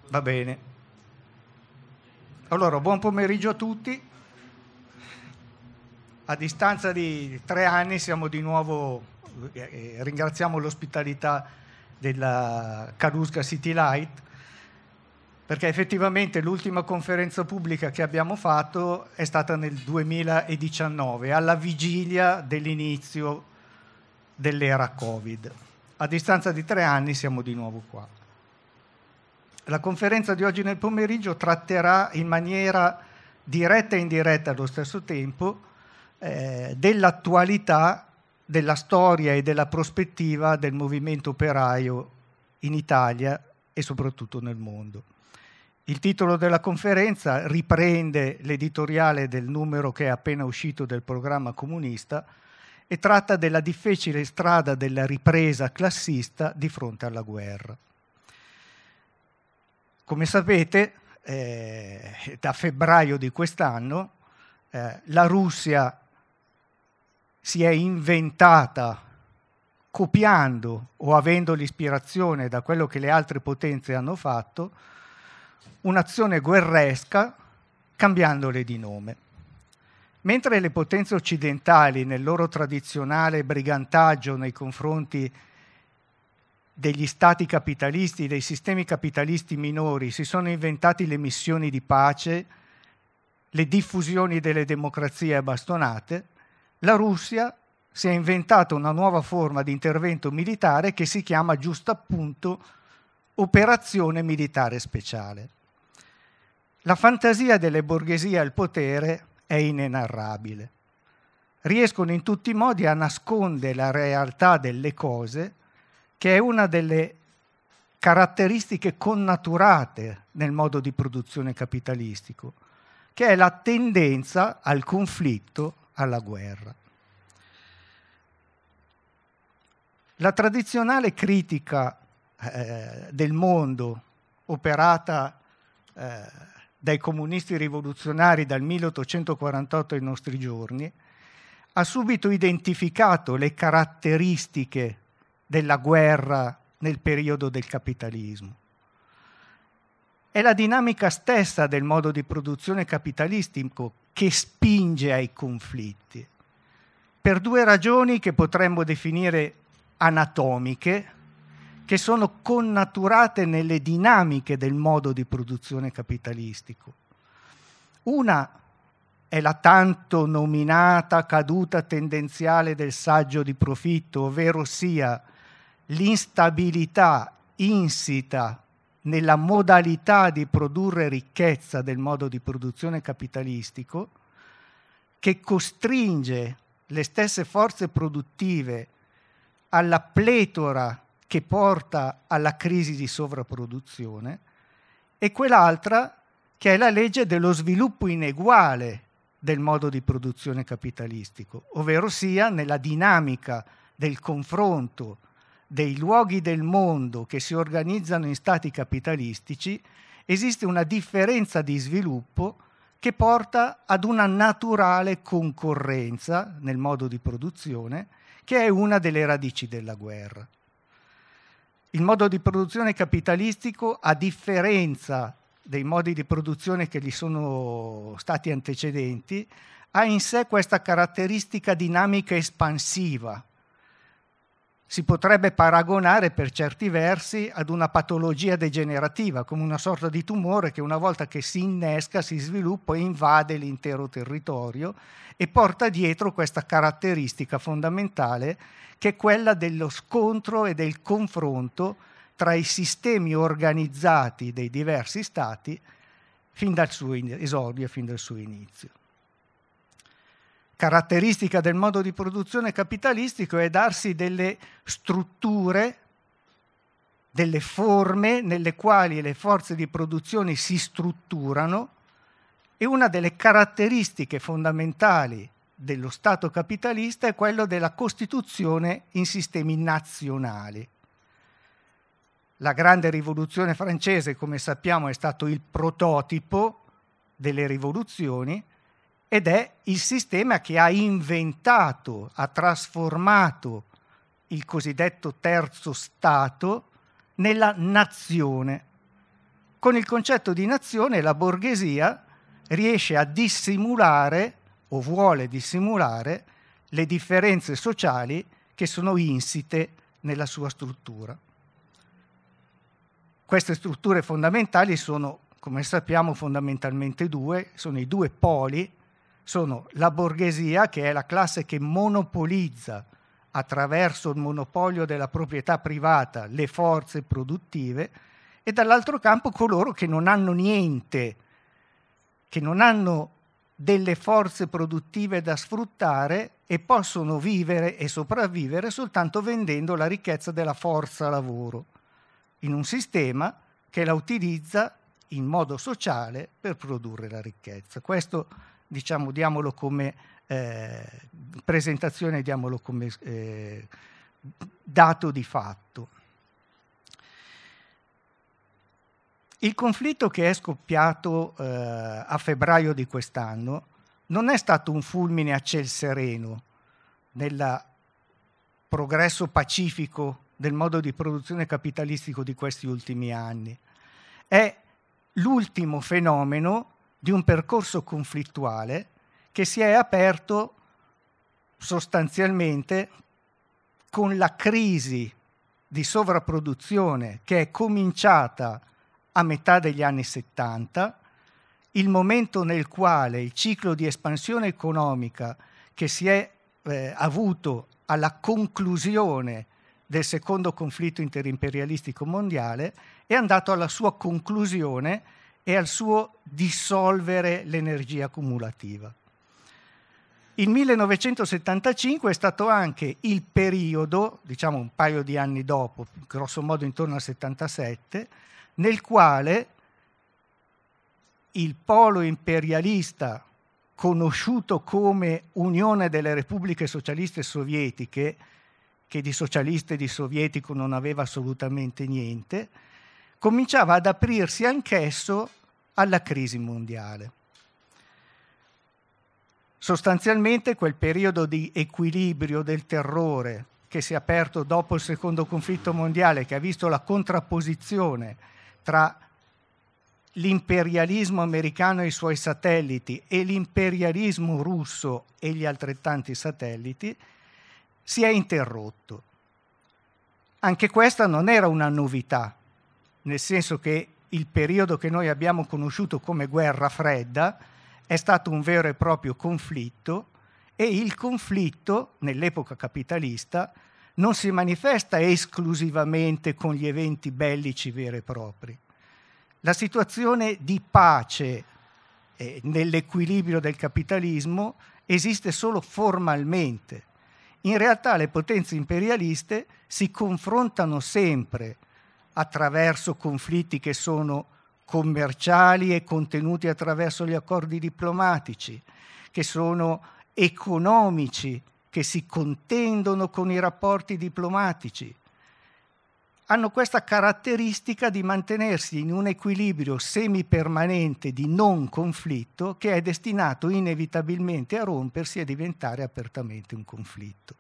Va bene. Allora, buon pomeriggio a tutti. A distanza di 3 anni siamo di nuovo, ringraziamo l'ospitalità della Kaluska City Light, perché effettivamente l'ultima conferenza pubblica che abbiamo fatto è stata nel 2019, alla vigilia dell'inizio dell'era Covid. A distanza di 3 anni siamo di nuovo qua. La conferenza di oggi nel pomeriggio tratterà in maniera diretta e indiretta allo stesso tempo dell'attualità, della storia e della prospettiva del movimento operaio in Italia e soprattutto nel mondo. Il titolo della conferenza riprende l'editoriale del numero che è appena uscito del programma comunista e tratta della difficile strada della ripresa classista di fronte alla guerra. Come sapete, da febbraio di quest'anno la Russia si è inventata, copiando o avendo l'ispirazione da quello che le altre potenze hanno fatto, un'azione guerresca cambiandole di nome. Mentre le potenze occidentali, nel loro tradizionale brigantaggio nei confronti degli stati capitalisti, dei sistemi capitalisti minori, si sono inventati le missioni di pace, le diffusioni delle democrazie a bastonate, la Russia si è inventata una nuova forma di intervento militare che si chiama giusto appunto operazione militare speciale. La fantasia delle borghesie al potere è inenarrabile. Riescono in tutti i modi a nascondere la realtà delle cose, che è una delle caratteristiche connaturate nel modo di produzione capitalistico, che è la tendenza al conflitto, alla guerra. La tradizionale critica del mondo operata dai comunisti rivoluzionari dal 1848 ai nostri giorni ha subito identificato le caratteristiche della guerra nel periodo del capitalismo. È la dinamica stessa del modo di produzione capitalistico che spinge ai conflitti, per 2 ragioni che potremmo definire anatomiche, che sono connaturate nelle dinamiche del modo di produzione capitalistico. Una è la tanto nominata caduta tendenziale del saggio di profitto, ovvero sia l'instabilità insita nella modalità di produrre ricchezza del modo di produzione capitalistico, che costringe le stesse forze produttive alla pletora che porta alla crisi di sovrapproduzione, e quell'altra che è la legge dello sviluppo ineguale del modo di produzione capitalistico, ovvero sia nella dinamica del confronto dei luoghi del mondo che si organizzano in stati capitalistici, esiste una differenza di sviluppo che porta ad una naturale concorrenza nel modo di produzione, che è una delle radici della guerra. Il modo di produzione capitalistico, a differenza dei modi di produzione che gli sono stati antecedenti, ha in sé questa caratteristica dinamica espansiva. Si potrebbe paragonare per certi versi ad una patologia degenerativa, come una sorta di tumore che una volta che si innesca, si sviluppa e invade l'intero territorio e porta dietro questa caratteristica fondamentale che è quella dello scontro e del confronto tra i sistemi organizzati dei diversi stati fin dal suo esordio, fin dal suo inizio. Caratteristica del modo di produzione capitalistico è darsi delle strutture, delle forme nelle quali le forze di produzione si strutturano, e una delle caratteristiche fondamentali dello Stato capitalista è quello della costituzione in sistemi nazionali. La grande rivoluzione francese, come sappiamo, è stato il prototipo delle rivoluzioni, ed è il sistema che ha inventato, ha trasformato il cosiddetto terzo Stato nella nazione, Con il concetto di nazione la borghesia riesce a dissimulare, o vuole dissimulare, le differenze sociali che sono insite nella sua struttura. Queste strutture fondamentali sono, come sappiamo, fondamentalmente due, sono i due poli, sono la borghesia, che è la classe che monopolizza attraverso il monopolio della proprietà privata le forze produttive, e dall'altro campo coloro che non hanno niente, che non hanno delle forze produttive da sfruttare e possono vivere e sopravvivere soltanto vendendo la ricchezza della forza lavoro in un sistema che la utilizza in modo sociale per produrre la ricchezza. Questo, diciamo, diamolo come presentazione, diamolo come dato di fatto. Il conflitto che è scoppiato a febbraio di quest'anno non è stato un fulmine a ciel sereno nel progresso pacifico del modo di produzione capitalistico di questi ultimi anni. È l'ultimo fenomeno di un percorso conflittuale che si è aperto sostanzialmente con la crisi di sovrapproduzione che è cominciata a metà degli anni 70, il momento nel quale il ciclo di espansione economica che si è avuto alla conclusione del secondo conflitto interimperialistico mondiale è andato alla sua conclusione e al suo dissolvere l'energia cumulativa. Il 1975 è stato anche il periodo, diciamo un paio di anni dopo, grosso modo intorno al 77, nel quale il polo imperialista, conosciuto come Unione delle Repubbliche Socialiste Sovietiche, che di socialista e di sovietico non aveva assolutamente niente, cominciava ad aprirsi anch'esso alla crisi mondiale. Sostanzialmente quel periodo di equilibrio del terrore che si è aperto dopo il secondo conflitto mondiale, che ha visto la contrapposizione tra l'imperialismo americano e i suoi satelliti e l'imperialismo russo e gli altrettanti satelliti, si è interrotto. Anche questa non era una novità, nel senso che il periodo che noi abbiamo conosciuto come guerra fredda è stato un vero e proprio conflitto, e il conflitto nell'epoca capitalista non si manifesta esclusivamente con gli eventi bellici veri e propri. La situazione di pace nell'equilibrio del capitalismo esiste solo formalmente. In realtà le potenze imperialiste si confrontano sempre attraverso conflitti che sono commerciali e contenuti attraverso gli accordi diplomatici, che sono economici, che si contendono con i rapporti diplomatici. Hanno questa caratteristica di mantenersi in un equilibrio semipermanente di non conflitto che è destinato inevitabilmente a rompersi e diventare apertamente un conflitto.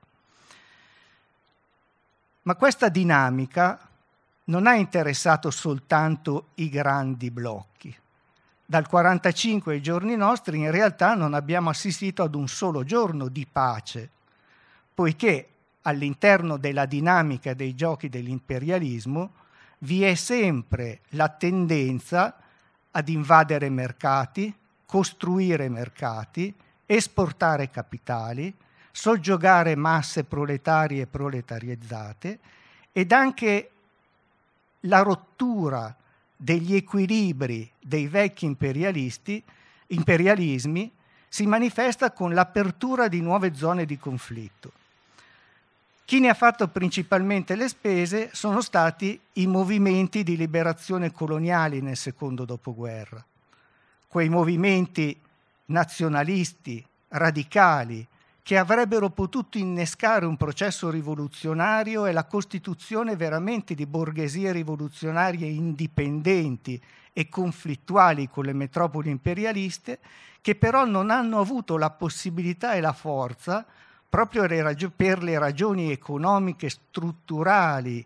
Ma questa dinamica non ha interessato soltanto i grandi blocchi. Dal 1945 ai giorni nostri in realtà non abbiamo assistito ad un solo giorno di pace, poiché all'interno della dinamica dei giochi dell'imperialismo vi è sempre la tendenza ad invadere mercati, costruire mercati, esportare capitali, soggiogare masse proletarie e proletarizzate, ed anche la rottura degli equilibri dei vecchi imperialismi si manifesta con l'apertura di nuove zone di conflitto. Chi ne ha fatto principalmente le spese sono stati i movimenti di liberazione coloniali nel secondo dopoguerra, quei movimenti nazionalisti, radicali, che avrebbero potuto innescare un processo rivoluzionario e la costituzione veramente di borghesie rivoluzionarie indipendenti e conflittuali con le metropoli imperialiste, che però non hanno avuto la possibilità e la forza, proprio per le ragioni economiche strutturali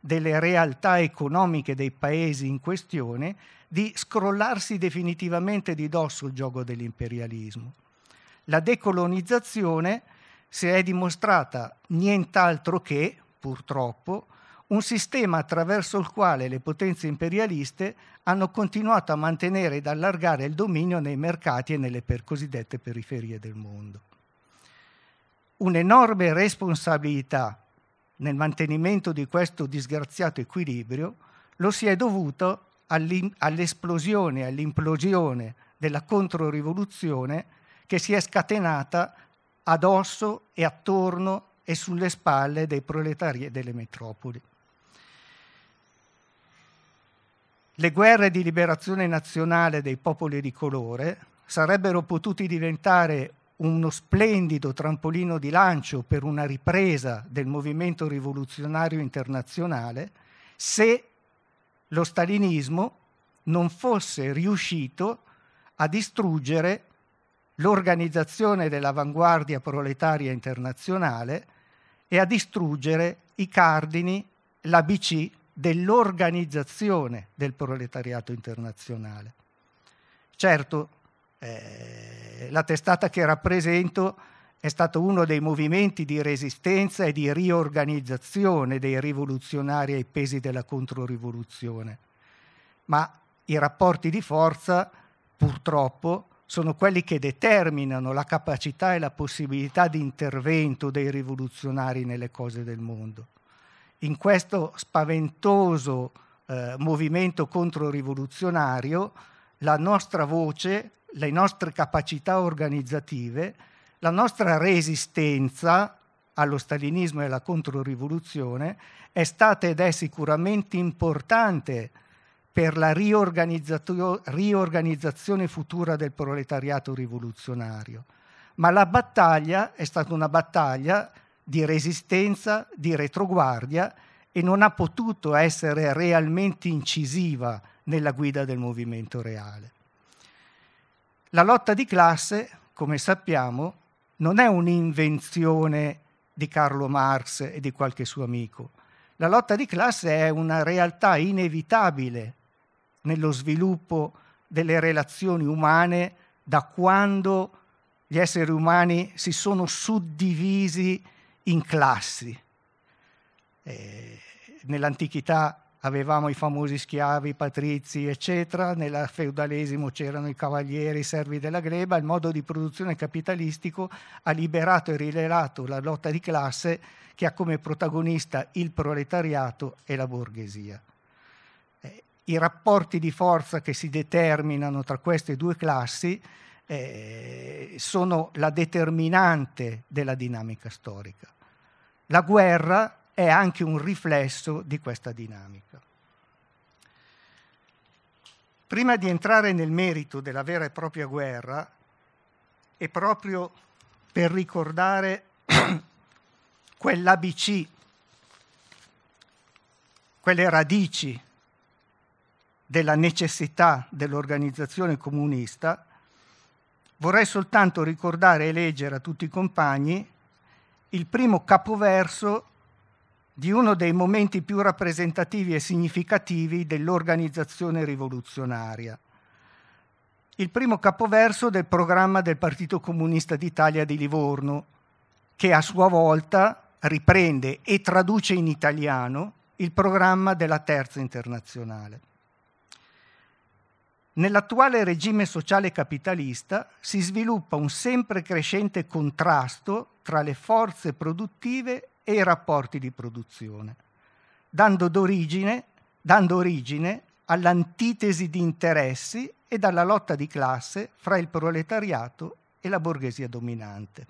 delle realtà economiche dei paesi in questione di scrollarsi definitivamente di dosso il gioco dell'imperialismo. La decolonizzazione si è dimostrata nient'altro che, purtroppo, un sistema attraverso il quale le potenze imperialiste hanno continuato a mantenere ed allargare il dominio nei mercati e nelle cosiddette periferie del mondo. Un'enorme responsabilità nel mantenimento di questo disgraziato equilibrio lo si è dovuto all'esplosione e all'implosione della controrivoluzione che si è scatenata addosso e attorno e sulle spalle dei proletari e delle metropoli. Le guerre di liberazione nazionale dei popoli di colore sarebbero potuti diventare uno splendido trampolino di lancio per una ripresa del movimento rivoluzionario internazionale se lo stalinismo non fosse riuscito a distruggere l'organizzazione dell'avanguardia proletaria internazionale e a distruggere i cardini, l'ABC dell'organizzazione del proletariato internazionale. Certo, la testata che rappresento è stato uno dei movimenti di resistenza e di riorganizzazione dei rivoluzionari ai pesi della controrivoluzione, ma i rapporti di forza, purtroppo, sono quelli che determinano la capacità e la possibilità di intervento dei rivoluzionari nelle cose del mondo. In questo spaventoso movimento controrivoluzionario, la nostra voce, le nostre capacità organizzative, la nostra resistenza allo stalinismo e alla controrivoluzione è stata ed è sicuramente importante per la riorganizzazione futura del proletariato rivoluzionario. Ma la battaglia è stata una battaglia di resistenza, di retroguardia e non ha potuto essere realmente incisiva nella guida del movimento reale. La lotta di classe, come sappiamo, non è un'invenzione di Carlo Marx e di qualche suo amico. La lotta di classe è una realtà inevitabile nello sviluppo delle relazioni umane da quando gli esseri umani si sono suddivisi in classi. Nell'antichità avevamo i famosi schiavi, i patrizi, eccetera, nel feudalesimo c'erano i cavalieri, i servi della gleba. Il modo di produzione capitalistico ha liberato e rivelato la lotta di classe che ha come protagonista il proletariato e la borghesia. I rapporti di forza che si determinano tra queste due classi sono la determinante della dinamica storica. La guerra è anche un riflesso di questa dinamica. Prima di entrare nel merito della vera e propria guerra, e proprio per ricordare quell'ABC, quelle radici della necessità dell'organizzazione comunista, vorrei soltanto ricordare e leggere a tutti i compagni il primo capoverso di uno dei momenti più rappresentativi e significativi dell'organizzazione rivoluzionaria. Il primo capoverso del programma del Partito Comunista d'Italia di Livorno, che a sua volta riprende e traduce in italiano il programma della Terza Internazionale. Nell'attuale regime sociale capitalista si sviluppa un sempre crescente contrasto tra le forze produttive e i rapporti di produzione, dando origine all'antitesi di interessi e alla lotta di classe fra il proletariato e la borghesia dominante.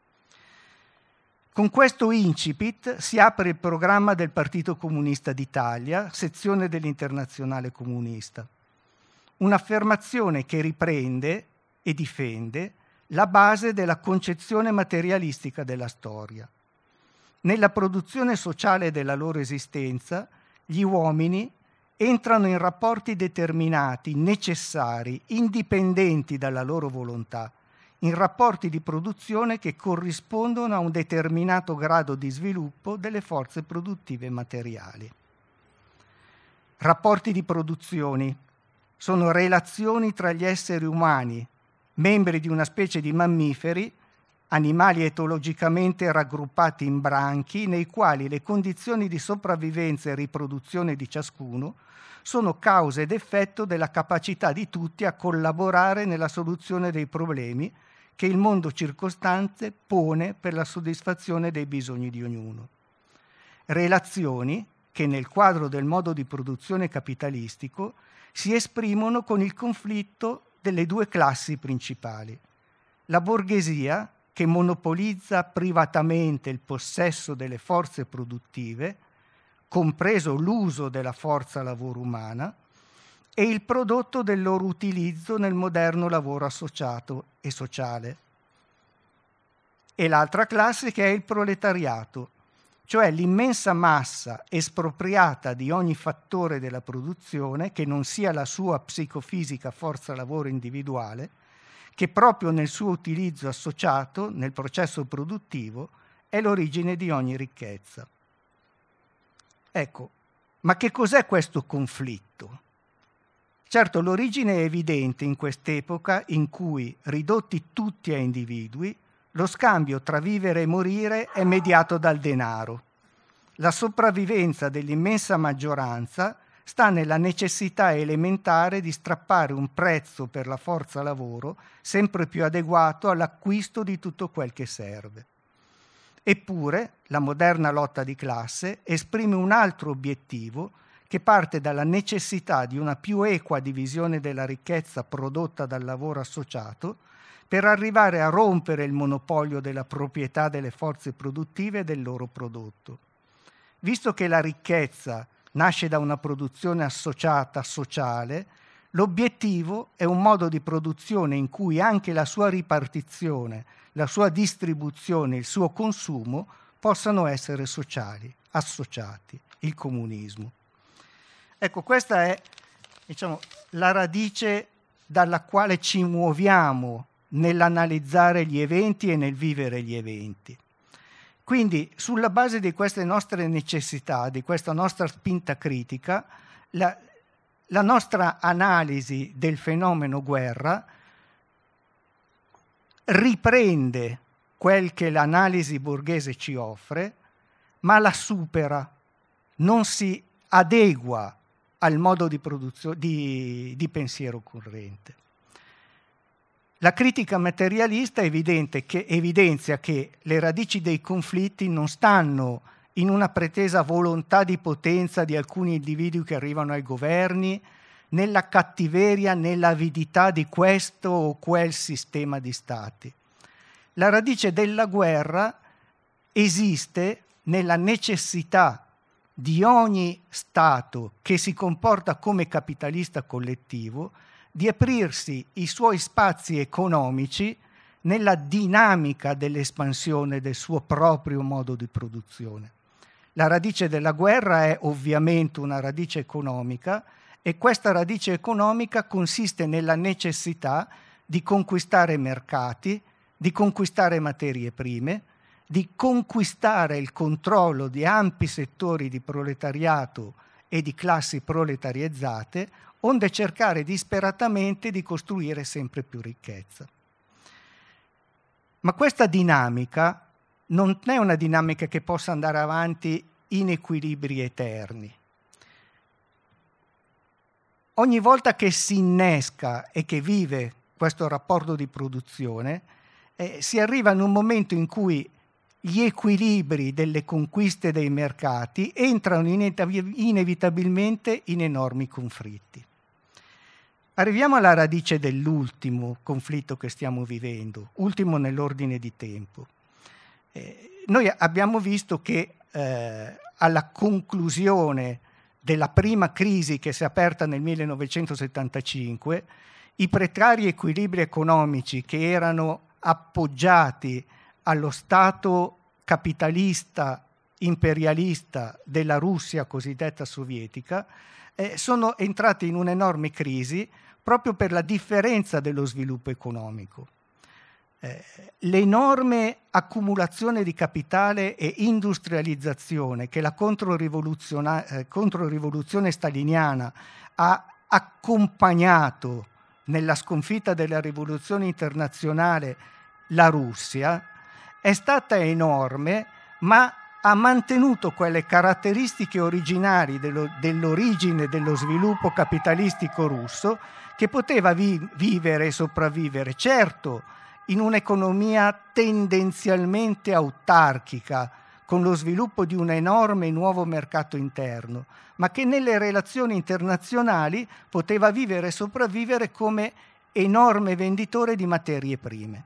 Con questo incipit si apre il programma del Partito Comunista d'Italia, sezione dell'Internazionale Comunista. Un'affermazione che riprende e difende la base della concezione materialistica della storia. Nella produzione sociale della loro esistenza, gli uomini entrano in rapporti determinati, necessari, indipendenti dalla loro volontà, in rapporti di produzione che corrispondono a un determinato grado di sviluppo delle forze produttive materiali. rapporti di produzione, sono relazioni tra gli esseri umani, membri di una specie di mammiferi, animali etologicamente raggruppati in branchi, nei quali le condizioni di sopravvivenza e riproduzione di ciascuno sono causa ed effetto della capacità di tutti a collaborare nella soluzione dei problemi che il mondo circostante pone per la soddisfazione dei bisogni di ognuno. Relazioni che nel quadro del modo di produzione capitalistico si esprimono con il conflitto delle due classi principali. La borghesia, che monopolizza privatamente il possesso delle forze produttive, compreso l'uso della forza lavoro umana, e il prodotto del loro utilizzo nel moderno lavoro associato e sociale. E l'altra classe che è il proletariato, cioè l'immensa massa espropriata di ogni fattore della produzione che non sia la sua psicofisica forza lavoro individuale, che proprio nel suo utilizzo associato, nel processo produttivo, è l'origine di ogni ricchezza. Ecco, ma che cos'è questo conflitto? Certo, l'origine è evidente in quest'epoca in cui, ridotti tutti a individui, lo scambio tra vivere e morire è mediato dal denaro. La sopravvivenza dell'immensa maggioranza sta nella necessità elementare di strappare un prezzo per la forza lavoro sempre più adeguato all'acquisto di tutto quel che serve. Eppure, la moderna lotta di classe esprime un altro obiettivo che parte dalla necessità di una più equa divisione della ricchezza prodotta dal lavoro associato per arrivare a rompere il monopolio della proprietà delle forze produttive e del loro prodotto. Visto che la ricchezza nasce da una produzione associata sociale, l'obiettivo è un modo di produzione in cui anche la sua ripartizione, la sua distribuzione, il suo consumo possano essere sociali, associati, il comunismo. Ecco, questa è, la radice dalla quale ci muoviamo nell'analizzare gli eventi e nel vivere gli eventi. Quindi, sulla base di queste nostre necessità, di questa nostra spinta critica, la nostra analisi del fenomeno guerra riprende quel che l'analisi borghese ci offre, ma la supera, non si adegua al modo di produzione di pensiero corrente. La critica materialista evidenzia che le radici dei conflitti non stanno in una pretesa volontà di potenza di alcuni individui che arrivano ai governi, nella cattiveria, nell'avidità di questo o quel sistema di stati. La radice della guerra esiste nella necessità di ogni Stato che si comporta come capitalista collettivo di aprirsi i suoi spazi economici nella dinamica dell'espansione del suo proprio modo di produzione. La radice della guerra è ovviamente una radice economica e questa radice economica consiste nella necessità di conquistare mercati, di conquistare materie prime, di conquistare il controllo di ampi settori di proletariato e di classi proletarizzate, onde cercare disperatamente di costruire sempre più ricchezza. Ma questa dinamica non è una dinamica che possa andare avanti in equilibri eterni. Ogni volta che si innesca e che vive questo rapporto di produzione, si arriva in un momento in cui gli equilibri delle conquiste dei mercati entrano inevitabilmente in enormi conflitti. Arriviamo alla radice dell'ultimo conflitto che stiamo vivendo, ultimo nell'ordine di tempo. Noi abbiamo visto che alla conclusione della prima crisi che si è aperta nel 1975, i precari equilibri economici che erano appoggiati allo Stato capitalista imperialista della Russia cosiddetta sovietica sono entrati in un'enorme crisi proprio per la differenza dello sviluppo economico. l'enorme accumulazione di capitale e industrializzazione che la controrivoluzione staliniana ha accompagnato nella sconfitta della rivoluzione internazionale la Russia è stata enorme, ma ha mantenuto quelle caratteristiche originali dell'origine dello sviluppo capitalistico russo che poteva vivere e sopravvivere, certo, in un'economia tendenzialmente autarchica, con lo sviluppo di un enorme nuovo mercato interno, ma che nelle relazioni internazionali poteva vivere e sopravvivere come enorme venditore di materie prime.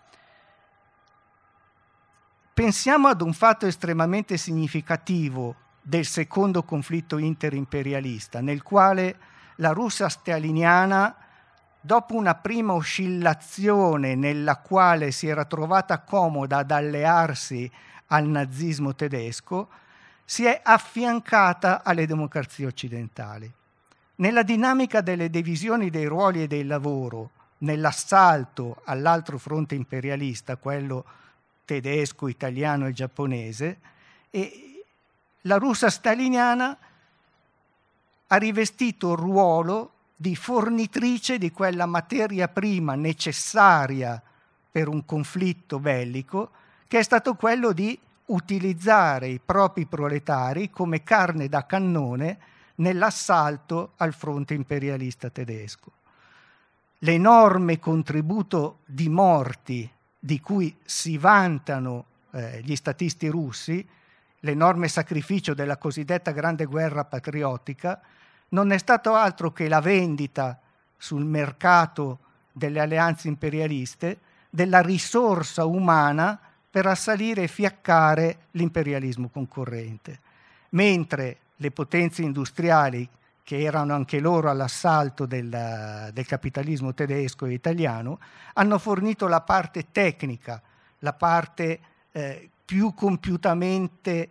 Pensiamo ad un fatto estremamente significativo del secondo conflitto interimperialista, nel quale la Russia staliniana, dopo una prima oscillazione nella quale si era trovata comoda ad allearsi al nazismo tedesco, si è affiancata alle democrazie occidentali. Nella dinamica delle divisioni dei ruoli e del lavoro, nell'assalto all'altro fronte imperialista, quello tedesco, italiano e giapponese, e la Russia staliniana ha rivestito il ruolo di fornitrice di quella materia prima necessaria per un conflitto bellico, che è stato quello di utilizzare i propri proletari come carne da cannone nell'assalto al fronte imperialista tedesco. L'enorme contributo di morti di cui si vantano gli statisti russi, l'enorme sacrificio della cosiddetta grande guerra patriottica, non è stato altro che la vendita sul mercato delle alleanze imperialiste della risorsa umana per assalire e fiaccare l'imperialismo concorrente, mentre le potenze industriali, che erano anche loro all'assalto del capitalismo tedesco e italiano, hanno fornito la parte tecnica, la parte più compiutamente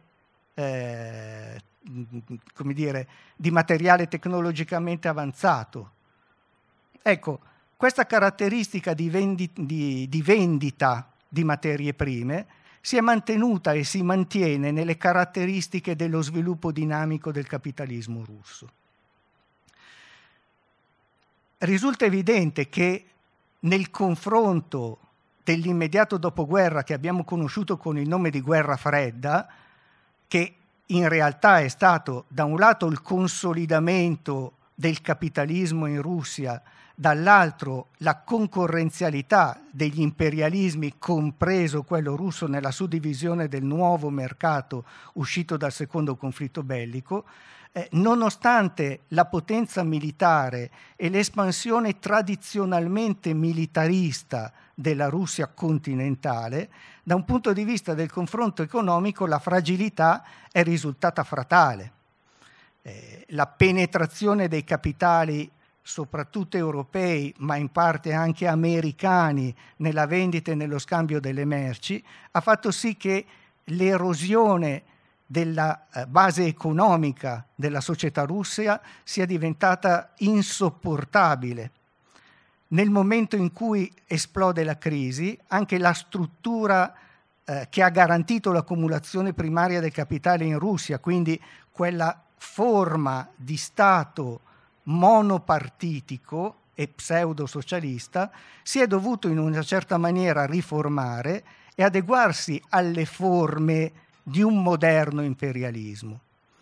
come dire, di materiale tecnologicamente avanzato. Ecco, questa caratteristica di vendita di materie prime si è mantenuta e si mantiene nelle caratteristiche dello sviluppo dinamico del capitalismo russo. Risulta evidente che nel confronto dell'immediato dopoguerra che abbiamo conosciuto con il nome di guerra fredda, che in realtà è stato da un lato il consolidamento del capitalismo in Russia, dall'altro la concorrenzialità degli imperialismi, compreso quello russo nella suddivisione del nuovo mercato uscito dal secondo conflitto bellico, nonostante la potenza militare e l'espansione tradizionalmente militarista della Russia continentale, da un punto di vista del confronto economico la fragilità è risultata fatale. La penetrazione dei capitali, soprattutto europei, ma in parte anche americani, nella vendita e nello scambio delle merci, ha fatto sì che l'erosione della base economica della società russa sia diventata insopportabile. Nel momento in cui esplode la crisi, anche la struttura che ha garantito l'accumulazione primaria del capitale in Russia, quindi quella forma di Stato monopartitico e pseudo-socialista, si è dovuto in una certa maniera riformare e adeguarsi alle forme di un moderno imperialismo.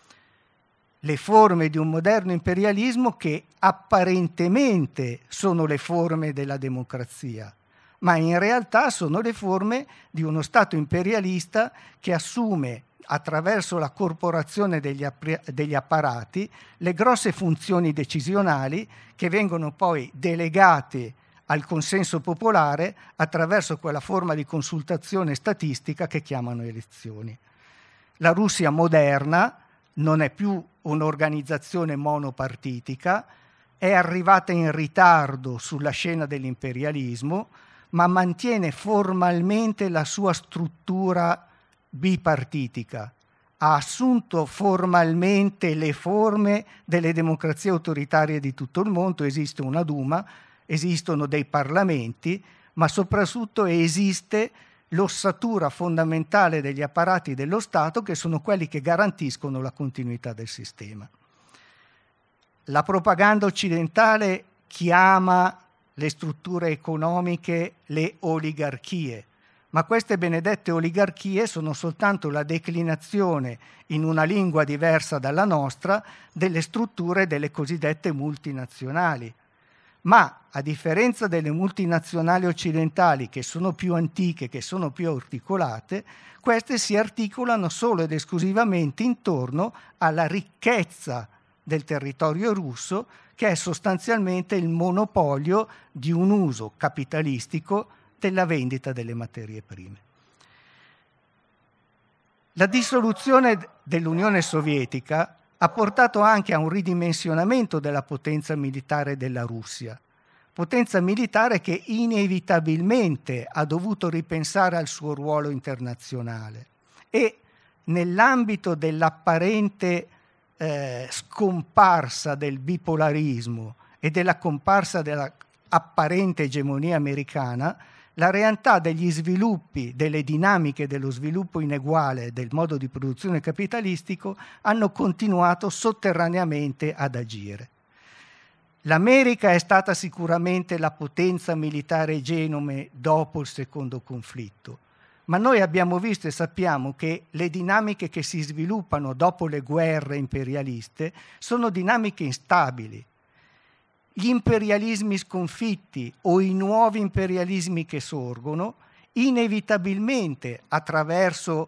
Le forme di un moderno imperialismo che apparentemente sono le forme della democrazia, ma in realtà sono le forme di uno Stato imperialista che assume, attraverso la corporazione degli apparati, le grosse funzioni decisionali che vengono poi delegate al consenso popolare attraverso quella forma di consultazione statistica che chiamano elezioni. La Russia moderna non è più un'organizzazione monopartitica, è arrivata in ritardo sulla scena dell'imperialismo, ma mantiene formalmente la sua struttura bipartitica. Ha assunto formalmente le forme delle democrazie autoritarie di tutto il mondo, esiste una Duma, esistono dei parlamenti, ma soprattutto esiste l'ossatura fondamentale degli apparati dello Stato, che sono quelli che garantiscono la continuità del sistema. La propaganda occidentale chiama le strutture economiche le oligarchie, ma queste benedette oligarchie sono soltanto la declinazione in una lingua diversa dalla nostra delle strutture delle cosiddette multinazionali. Ma a differenza delle multinazionali occidentali, che sono più antiche, che sono più articolate, queste si articolano solo ed esclusivamente intorno alla ricchezza del territorio russo, che è sostanzialmente il monopolio di un uso capitalistico della vendita delle materie prime. La dissoluzione dell'Unione Sovietica ha portato anche a un ridimensionamento della potenza militare della Russia, potenza militare che inevitabilmente ha dovuto ripensare al suo ruolo internazionale e nell'ambito dell'apparente scomparsa del bipolarismo e della comparsa della apparente egemonia americana, la realtà degli sviluppi, delle dinamiche dello sviluppo ineguale del modo di produzione capitalistico hanno continuato sotterraneamente ad agire. L'America è stata sicuramente la potenza militare egemone dopo il secondo conflitto, ma noi abbiamo visto e sappiamo che le dinamiche che si sviluppano dopo le guerre imperialiste sono dinamiche instabili. Gli imperialismi sconfitti o i nuovi imperialismi che sorgono, inevitabilmente attraverso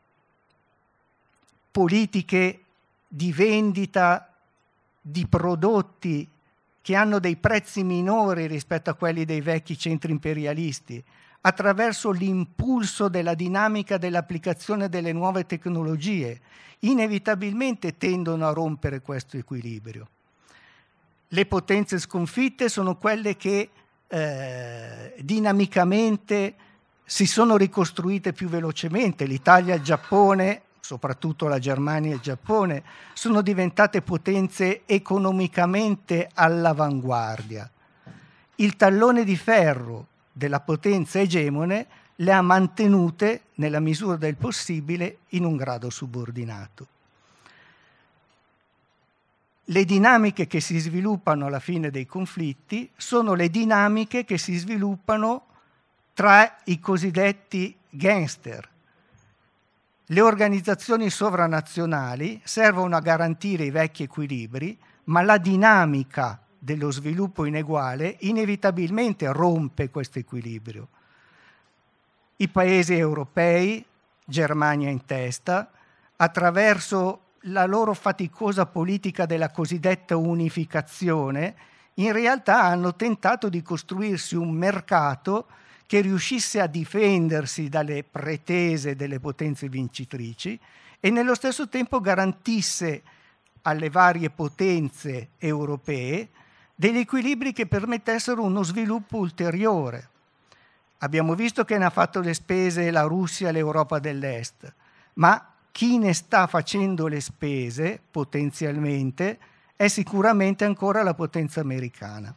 politiche di vendita di prodotti che hanno dei prezzi minori rispetto a quelli dei vecchi centri imperialisti, attraverso l'impulso della dinamica dell'applicazione delle nuove tecnologie, inevitabilmente tendono a rompere questo equilibrio. Le potenze sconfitte sono quelle che dinamicamente si sono ricostruite più velocemente. L'Italia e il Giappone, soprattutto la Germania e il Giappone, sono diventate potenze economicamente all'avanguardia. Il tallone di ferro della potenza egemone le ha mantenute, nella misura del possibile, in un grado subordinato. Le dinamiche che si sviluppano alla fine dei conflitti sono le dinamiche che si sviluppano tra i cosiddetti gangster. Le organizzazioni sovranazionali servono a garantire i vecchi equilibri, ma la dinamica dello sviluppo ineguale inevitabilmente rompe questo equilibrio. I paesi europei, Germania in testa, attraverso la loro faticosa politica della cosiddetta unificazione, in realtà hanno tentato di costruirsi un mercato che riuscisse a difendersi dalle pretese delle potenze vincitrici e nello stesso tempo garantisse alle varie potenze europee degli equilibri che permettessero uno sviluppo ulteriore. Abbiamo visto che ne ha fatto le spese la Russia e l'Europa dell'Est, ma chi ne sta facendo le spese potenzialmente è sicuramente ancora la potenza americana.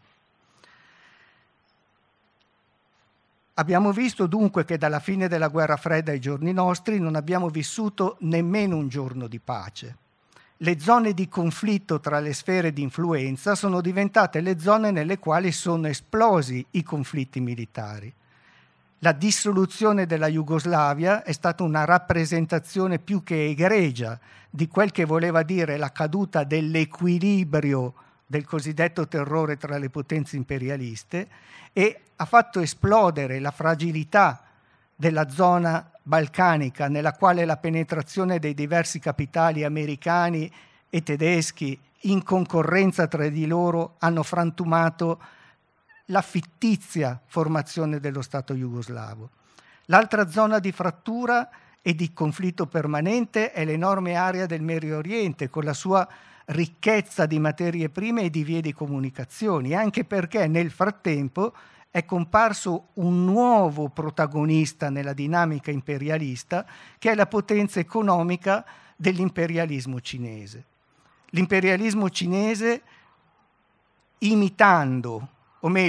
Abbiamo visto dunque che dalla fine della guerra fredda ai giorni nostri non abbiamo vissuto nemmeno un giorno di pace. Le zone di conflitto tra le sfere di influenza sono diventate le zone nelle quali sono esplosi i conflitti militari. La dissoluzione della Jugoslavia è stata una rappresentazione più che egregia di quel che voleva dire la caduta dell'equilibrio del cosiddetto terrore tra le potenze imperialiste e ha fatto esplodere la fragilità della zona balcanica, nella quale la penetrazione dei diversi capitali americani e tedeschi in concorrenza tra di loro hanno frantumato la fittizia formazione dello Stato jugoslavo. L'altra zona di frattura e di conflitto permanente è l'enorme area del Medio Oriente, con la sua ricchezza di materie prime e di vie di comunicazioni, anche perché nel frattempo è comparso un nuovo protagonista nella dinamica imperialista, che è la potenza economica dell'imperialismo cinese. L'imperialismo cinese, imitando, o meglio,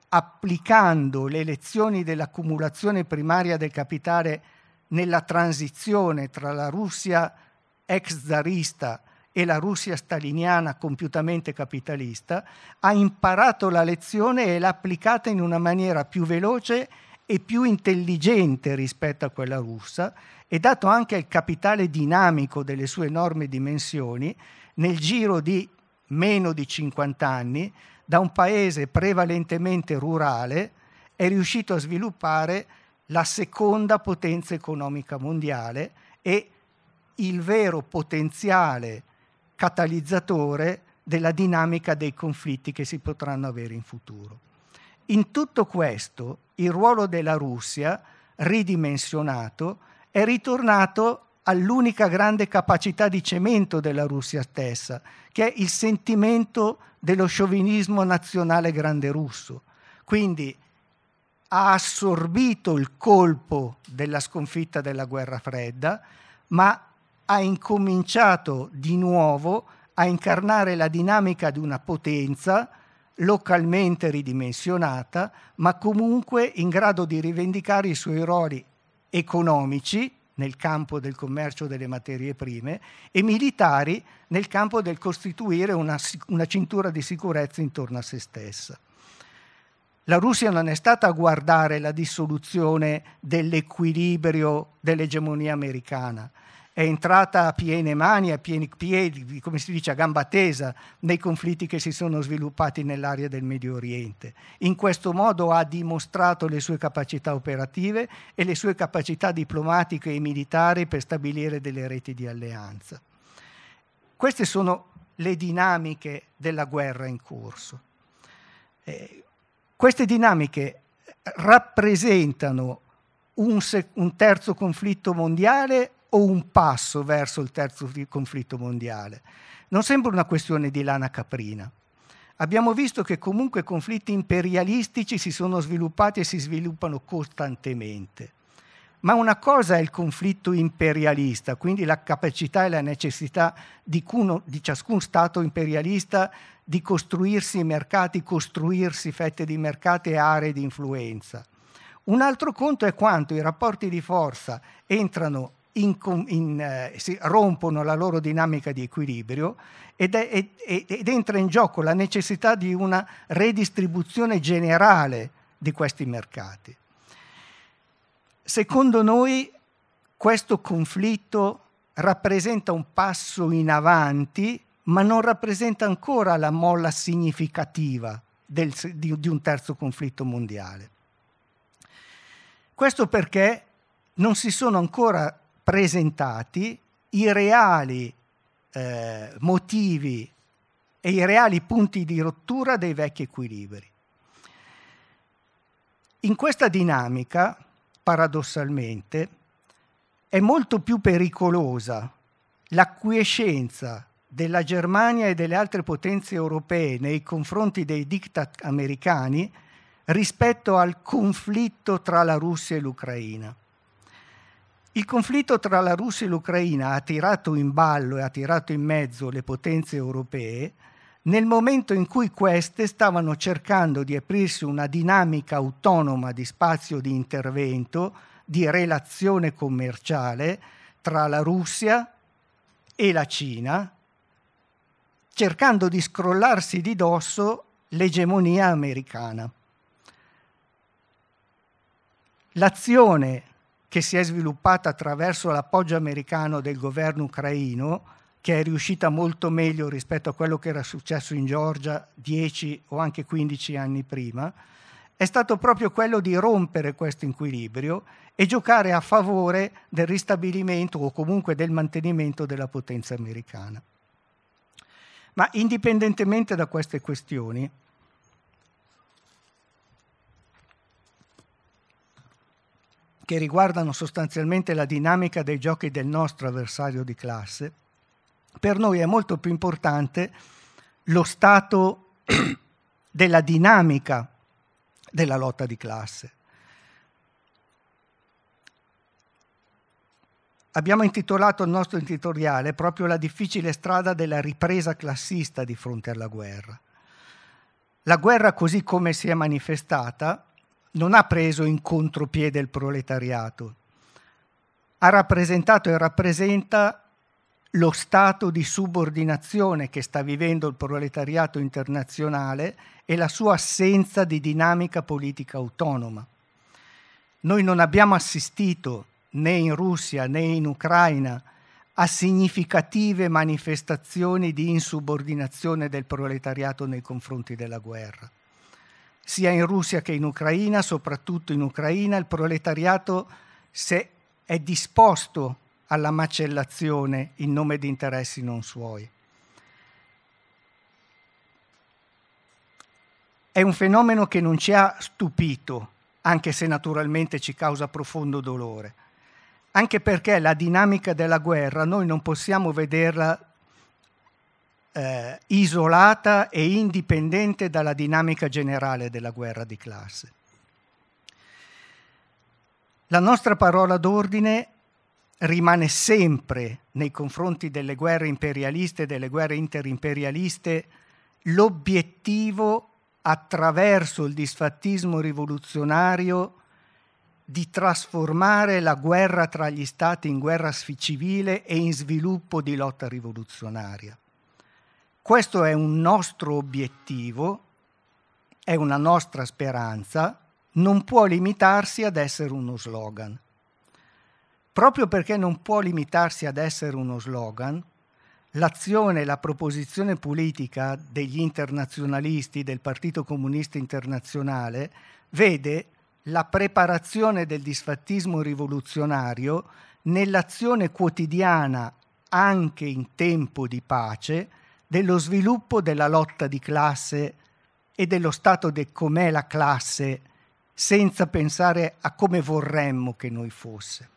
applicando le lezioni dell'accumulazione primaria del capitale nella transizione tra la Russia ex zarista e la Russia staliniana compiutamente capitalista, ha imparato la lezione e l'ha applicata in una maniera più veloce e più intelligente rispetto a quella russa, e dato anche il capitale dinamico delle sue enormi dimensioni, nel giro di meno di 50 anni, da un paese prevalentemente rurale, è riuscito a sviluppare la seconda potenza economica mondiale e il vero potenziale catalizzatore della dinamica dei conflitti che si potranno avere in futuro. In tutto questo, il ruolo della Russia, ridimensionato, è ritornato all'unica grande capacità di cemento della Russia stessa, che è il sentimento dello sciovinismo nazionale grande russo. Quindi ha assorbito il colpo della sconfitta della guerra fredda, ma ha incominciato di nuovo a incarnare la dinamica di una potenza localmente ridimensionata, ma comunque in grado di rivendicare i suoi ruoli economici nel campo del commercio delle materie prime e militari nel campo del costituire una cintura di sicurezza intorno a se stessa. La Russia non è stata a guardare la dissoluzione dell'equilibrio dell'egemonia americana, è entrata a piene mani, a pieni piedi, come si dice, a gamba tesa, nei conflitti che si sono sviluppati nell'area del Medio Oriente. In questo modo ha dimostrato le sue capacità operative e le sue capacità diplomatiche e militari per stabilire delle reti di alleanza. Queste sono le dinamiche della guerra in corso. Queste dinamiche rappresentano un terzo conflitto mondiale o un passo verso il terzo conflitto mondiale? Non sembra una questione di lana caprina. Abbiamo visto che comunque conflitti imperialistici si sono sviluppati e si sviluppano costantemente. Ma una cosa è il conflitto imperialista, quindi la capacità e la necessità di ciascun Stato imperialista di costruirsi mercati, costruirsi fette di mercati e aree di influenza. Un altro conto è quanto i rapporti di forza entrano si rompono la loro dinamica di equilibrio ed entra in gioco la necessità di una redistribuzione generale di questi mercati. Secondo noi questo conflitto rappresenta un passo in avanti, ma non rappresenta ancora la molla significativa di un terzo conflitto mondiale. Questo perché non si sono ancora presentati i reali motivi e i reali punti di rottura dei vecchi equilibri. In questa dinamica, paradossalmente, è molto più pericolosa l'acquiescenza della Germania e delle altre potenze europee nei confronti dei diktat americani rispetto al conflitto tra la Russia e l'Ucraina. Il conflitto tra la Russia e l'Ucraina ha tirato in ballo e ha tirato in mezzo le potenze europee nel momento in cui queste stavano cercando di aprirsi una dinamica autonoma di spazio di intervento, di relazione commerciale tra la Russia e la Cina, cercando di scrollarsi di dosso l'egemonia americana. L'azione che si è sviluppata attraverso l'appoggio americano del governo ucraino, che è riuscita molto meglio rispetto a quello che era successo in Georgia 10 o anche 15 anni prima, è stato proprio quello di rompere questo equilibrio e giocare a favore del ristabilimento o comunque del mantenimento della potenza americana. Ma indipendentemente da queste questioni, che riguardano sostanzialmente la dinamica dei giochi del nostro avversario di classe, per noi è molto più importante lo stato della dinamica della lotta di classe. Abbiamo intitolato il nostro editoriale proprio la difficile strada della ripresa classista di fronte alla guerra. la guerra così come si è manifestata non ha preso in contropiede il proletariato, ha rappresentato e rappresenta lo stato di subordinazione che sta vivendo il proletariato internazionale e la sua assenza di dinamica politica autonoma. Noi non abbiamo assistito né in Russia né in Ucraina a significative manifestazioni di insubordinazione del proletariato nei confronti della guerra. Sia in Russia che in Ucraina, soprattutto in Ucraina, il proletariato è disposto alla macellazione in nome di interessi non suoi. È un fenomeno che non ci ha stupito, anche se naturalmente ci causa profondo dolore, anche perché la dinamica della guerra noi non possiamo vederla isolata e indipendente dalla dinamica generale della guerra di classe. La nostra parola d'ordine rimane sempre, nei confronti delle guerre imperialiste e delle guerre interimperialiste, l'obiettivo, attraverso il disfattismo rivoluzionario, di trasformare la guerra tra gli stati in guerra civile e in sviluppo di lotta rivoluzionaria. Questo è un nostro obiettivo, è una nostra speranza, non può limitarsi ad essere uno slogan. Proprio perché non può limitarsi ad essere uno slogan, l'azione e la proposizione politica degli internazionalisti del Partito Comunista Internazionale vede la preparazione del disfattismo rivoluzionario nell'azione quotidiana, anche in tempo di pace, dello sviluppo della lotta di classe e dello stato di com'è la classe, senza pensare a come vorremmo che noi fosse.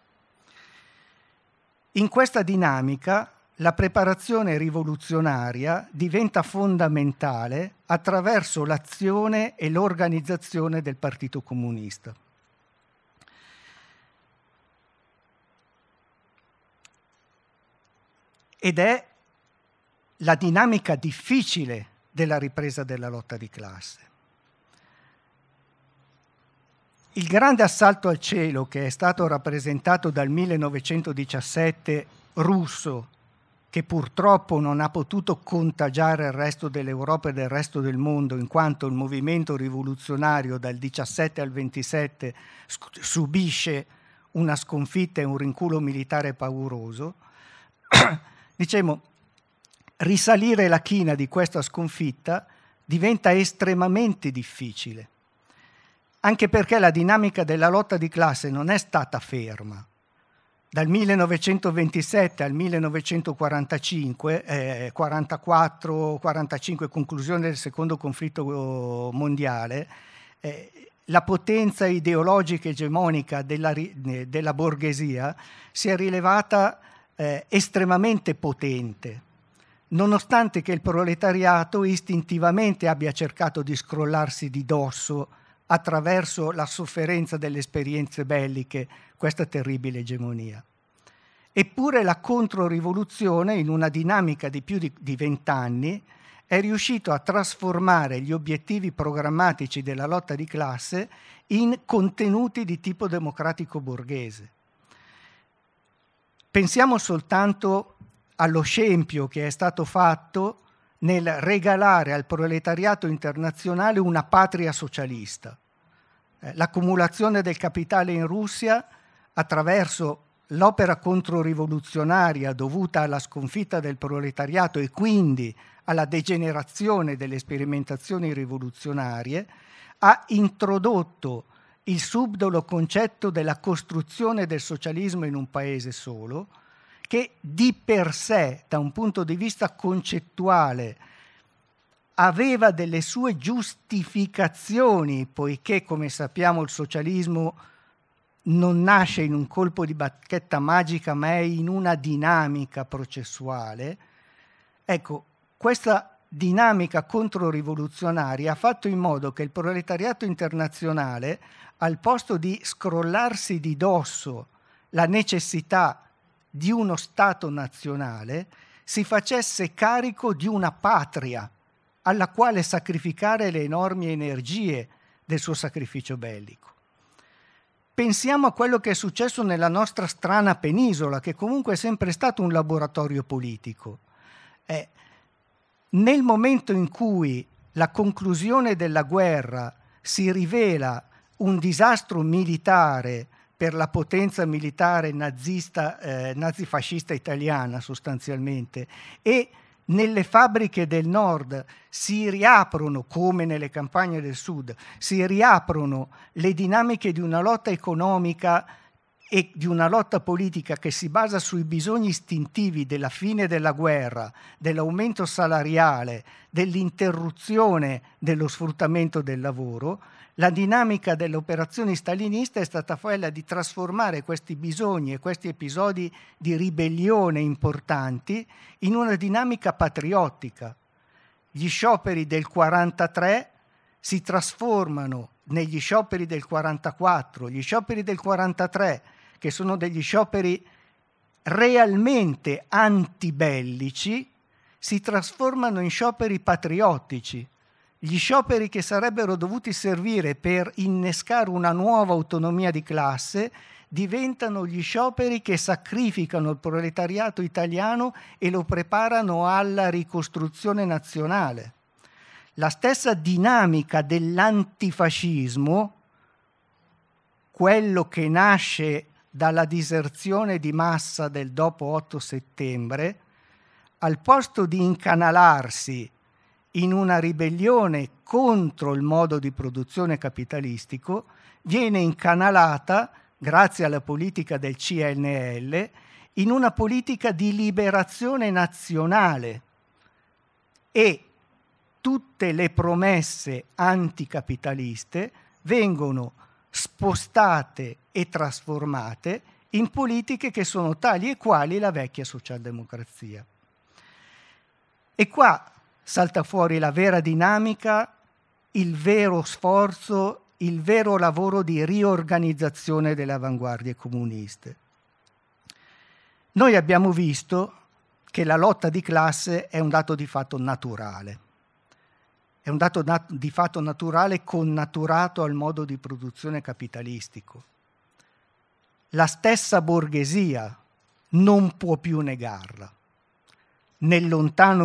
In questa dinamica la preparazione rivoluzionaria diventa fondamentale attraverso l'azione e l'organizzazione del Partito Comunista. Ed è la dinamica difficile della ripresa della lotta di classe. Il grande assalto al cielo, che è stato rappresentato dal 1917 russo, che purtroppo non ha potuto contagiare il resto dell'Europa e del resto del mondo, in quanto il movimento rivoluzionario dal 17 al 27 subisce una sconfitta e un rinculo militare pauroso, diciamo, risalire la china di questa sconfitta diventa estremamente difficile, anche perché la dinamica della lotta di classe non è stata ferma. Dal 1927 al 1945, 44-45, conclusione del secondo conflitto mondiale, la potenza ideologica egemonica della borghesia si è rilevata estremamente potente, nonostante che il proletariato istintivamente abbia cercato di scrollarsi di dosso attraverso la sofferenza delle esperienze belliche questa terribile egemonia. Eppure la controrivoluzione, in una dinamica di più di 20 anni, è riuscito a trasformare gli obiettivi programmatici della lotta di classe in contenuti di tipo democratico borghese. Pensiamo soltanto allo scempio che è stato fatto nel regalare al proletariato internazionale una patria socialista. L'accumulazione del capitale in Russia attraverso l'opera controrivoluzionaria dovuta alla sconfitta del proletariato e quindi alla degenerazione delle sperimentazioni rivoluzionarie ha introdotto il subdolo concetto della costruzione del socialismo in un paese solo, che di per sé, da un punto di vista concettuale, aveva delle sue giustificazioni, poiché, come sappiamo, il socialismo non nasce in un colpo di bacchetta magica, ma è in una dinamica processuale. Ecco, questa dinamica controrivoluzionaria ha fatto in modo che il proletariato internazionale, al posto di scrollarsi di dosso la necessità di uno Stato nazionale, si facesse carico di una patria alla quale sacrificare le enormi energie del suo sacrificio bellico. Pensiamo a quello che è successo nella nostra strana penisola, che comunque è sempre stato un laboratorio politico. Nel momento in cui la conclusione della guerra si rivela un disastro militare per la potenza militare nazifascista italiana sostanzialmente, e nelle fabbriche del nord si riaprono, come nelle campagne del sud, si riaprono le dinamiche di una lotta economica e di una lotta politica che si basa sui bisogni istintivi della fine della guerra, dell'aumento salariale, dell'interruzione dello sfruttamento del lavoro, la dinamica delle operazioni staliniste è stata quella di trasformare questi bisogni e questi episodi di ribellione importanti in una dinamica patriottica. Gli scioperi del 43 si trasformano negli scioperi del 44, gli scioperi del 43, che sono degli scioperi realmente antibellici, si trasformano in scioperi patriottici. Gli scioperi che sarebbero dovuti servire per innescare una nuova autonomia di classe diventano gli scioperi che sacrificano il proletariato italiano e lo preparano alla ricostruzione nazionale. La stessa dinamica dell'antifascismo, quello che nasce dalla diserzione di massa del dopo 8 settembre, al posto di incanalarsi in una ribellione contro il modo di produzione capitalistico, viene incanalata, grazie alla politica del CNL, in una politica di liberazione nazionale, e tutte le promesse anticapitaliste vengono spostate e trasformate in politiche che sono tali e quali la vecchia socialdemocrazia. E qua salta fuori la vera dinamica, il vero sforzo, il vero lavoro di riorganizzazione delle avanguardie comuniste. Noi abbiamo visto che la lotta di classe è un dato di fatto naturale. È un dato di fatto naturale connaturato al modo di produzione capitalistico. La stessa borghesia non può più negarla. Nel lontano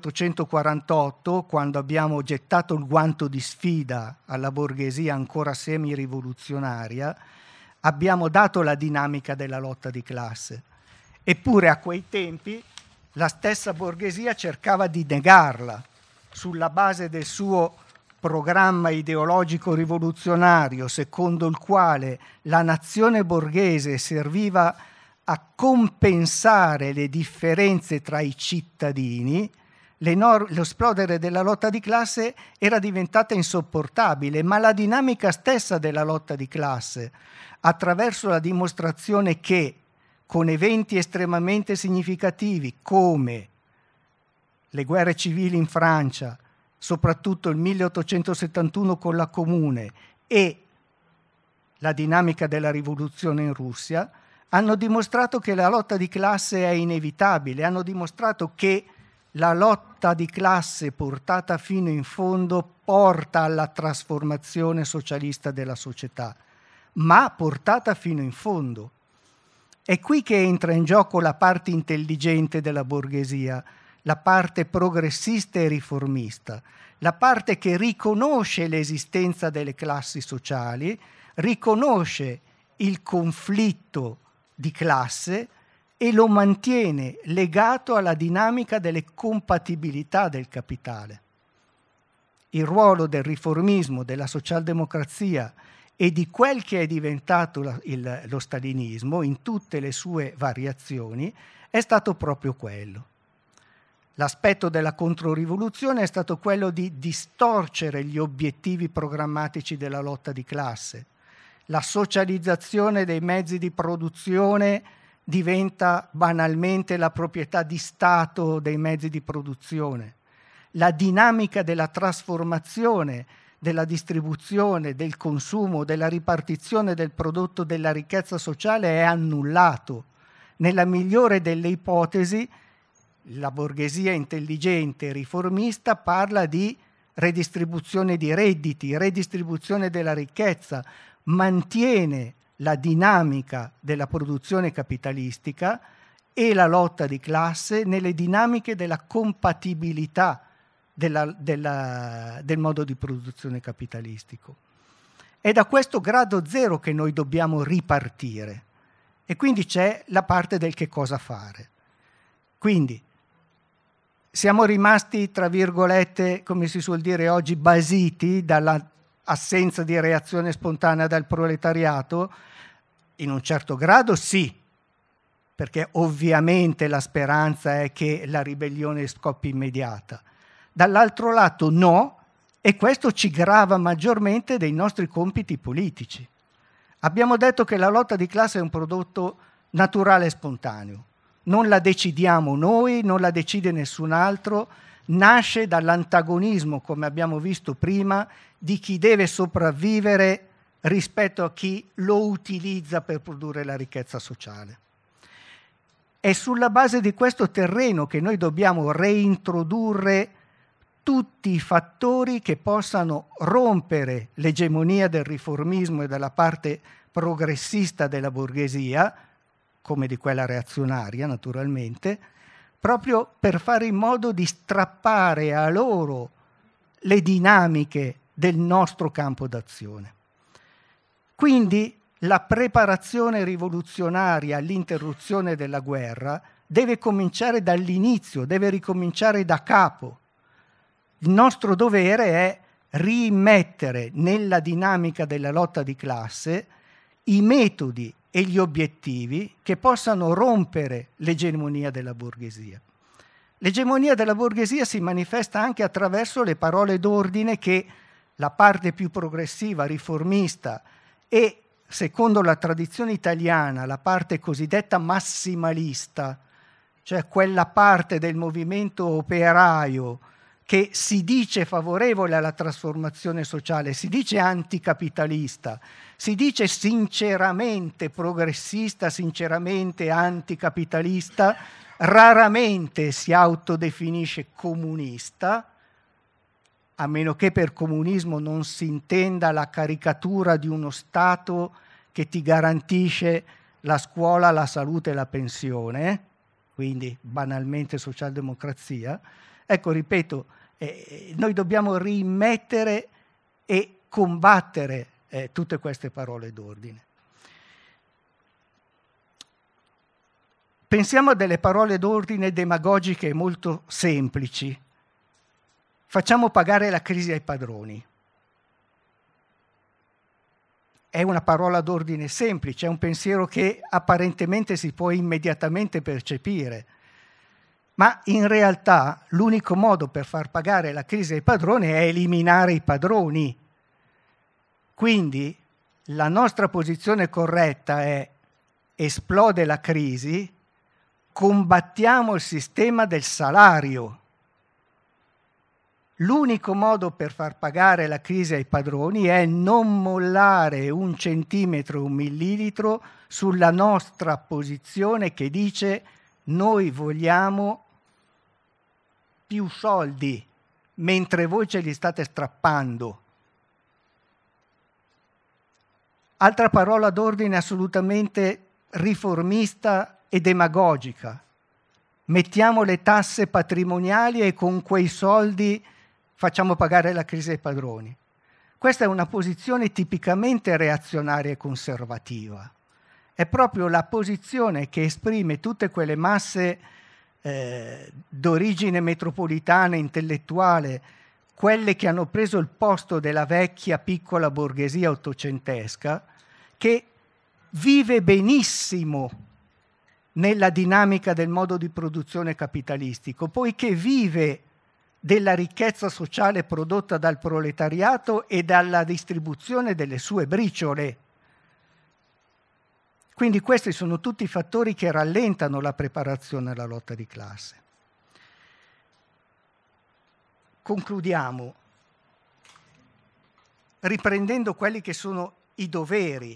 1848, quando abbiamo gettato il guanto di sfida alla borghesia ancora semi-rivoluzionaria, abbiamo dato la dinamica della lotta di classe. Eppure a quei tempi la stessa borghesia cercava di negarla sulla base del suo programma ideologico rivoluzionario, secondo il quale la nazione borghese serviva a compensare le differenze tra i cittadini. L'esplodere della lotta di classe era diventata insopportabile, ma la dinamica stessa della lotta di classe, attraverso la dimostrazione che con eventi estremamente significativi come le guerre civili in Francia, soprattutto il 1871 con la Comune, e la dinamica della rivoluzione in Russia, hanno dimostrato che la lotta di classe è inevitabile, hanno dimostrato che la lotta di classe portata fino in fondo porta alla trasformazione socialista della società, ma portata fino in fondo. È qui che entra in gioco la parte intelligente della borghesia, la parte progressista e riformista, la parte che riconosce l'esistenza delle classi sociali, riconosce il conflitto di classe e lo mantiene legato alla dinamica delle compatibilità del capitale. Il ruolo del riformismo, della socialdemocrazia e di quel che è diventato lo stalinismo in tutte le sue variazioni è stato proprio quello. L'aspetto della controrivoluzione è stato quello di distorcere gli obiettivi programmatici della lotta di classe. La socializzazione dei mezzi di produzione diventa banalmente la proprietà di Stato dei mezzi di produzione. La dinamica della trasformazione, della distribuzione, del consumo, della ripartizione del prodotto della ricchezza sociale è annullato. Nella migliore delle ipotesi, la borghesia intelligente e riformista parla di redistribuzione di redditi, redistribuzione della ricchezza, mantiene la dinamica della produzione capitalistica e la lotta di classe nelle dinamiche della compatibilità del modo di produzione capitalistico. È da questo grado zero che noi dobbiamo ripartire e quindi c'è la parte del che cosa fare. Quindi siamo rimasti, tra virgolette, come si suol dire oggi, basiti dall'assenza di reazione spontanea dal proletariato? In un certo grado sì, perché ovviamente la speranza è che la ribellione scoppi immediata. Dall'altro lato no, e questo ci grava maggiormente dei nostri compiti politici. Abbiamo detto che la lotta di classe è un prodotto naturale e spontaneo. Non la decidiamo noi, non la decide nessun altro, nasce dall'antagonismo, come abbiamo visto prima, di chi deve sopravvivere rispetto a chi lo utilizza per produrre la ricchezza sociale. È sulla base di questo terreno che noi dobbiamo reintrodurre tutti i fattori che possano rompere l'egemonia del riformismo e della parte progressista della borghesia, come di quella reazionaria naturalmente, proprio per fare in modo di strappare a loro le dinamiche del nostro campo d'azione. Quindi la preparazione rivoluzionaria all'interruzione della guerra deve cominciare dall'inizio, deve ricominciare da capo. Il nostro dovere è rimettere nella dinamica della lotta di classe i metodi e gli obiettivi che possano rompere l'egemonia della borghesia. L'egemonia della borghesia si manifesta anche attraverso le parole d'ordine che la parte più progressiva, riformista e, secondo la tradizione italiana, la parte cosiddetta massimalista, cioè quella parte del movimento operaio che si dice favorevole alla trasformazione sociale, si dice anticapitalista, si dice sinceramente progressista, sinceramente anticapitalista, raramente si autodefinisce comunista, a meno che per comunismo non si intenda la caricatura di uno Stato che ti garantisce la scuola, la salute e la pensione, quindi banalmente socialdemocrazia. Ecco, ripeto, noi dobbiamo rimettere e combattere tutte queste parole d'ordine. Pensiamo a delle parole d'ordine demagogiche molto semplici. Facciamo pagare la crisi ai padroni. È una parola d'ordine semplice, è un pensiero che apparentemente si può immediatamente percepire. Ma in realtà l'unico modo per far pagare la crisi ai padroni è eliminare i padroni. Quindi la nostra posizione corretta è: esplode la crisi, combattiamo il sistema del salario. L'unico modo per far pagare la crisi ai padroni è non mollare un centimetro, un millilitro sulla nostra posizione che dice: noi vogliamo più soldi, mentre voi ce li state strappando. Altra parola d'ordine assolutamente riformista e demagogica. Mettiamo le tasse patrimoniali e con quei soldi facciamo pagare la crisi ai padroni. Questa è una posizione tipicamente reazionaria e conservativa. È proprio la posizione che esprime tutte quelle masse d'origine metropolitana, intellettuale, quelle che hanno preso il posto della vecchia piccola borghesia ottocentesca, che vive benissimo nella dinamica del modo di produzione capitalistico, poiché vive della ricchezza sociale prodotta dal proletariato e dalla distribuzione delle sue briciole. Quindi questi sono tutti fattori che rallentano la preparazione alla lotta di classe. Concludiamo riprendendo quelli che sono i doveri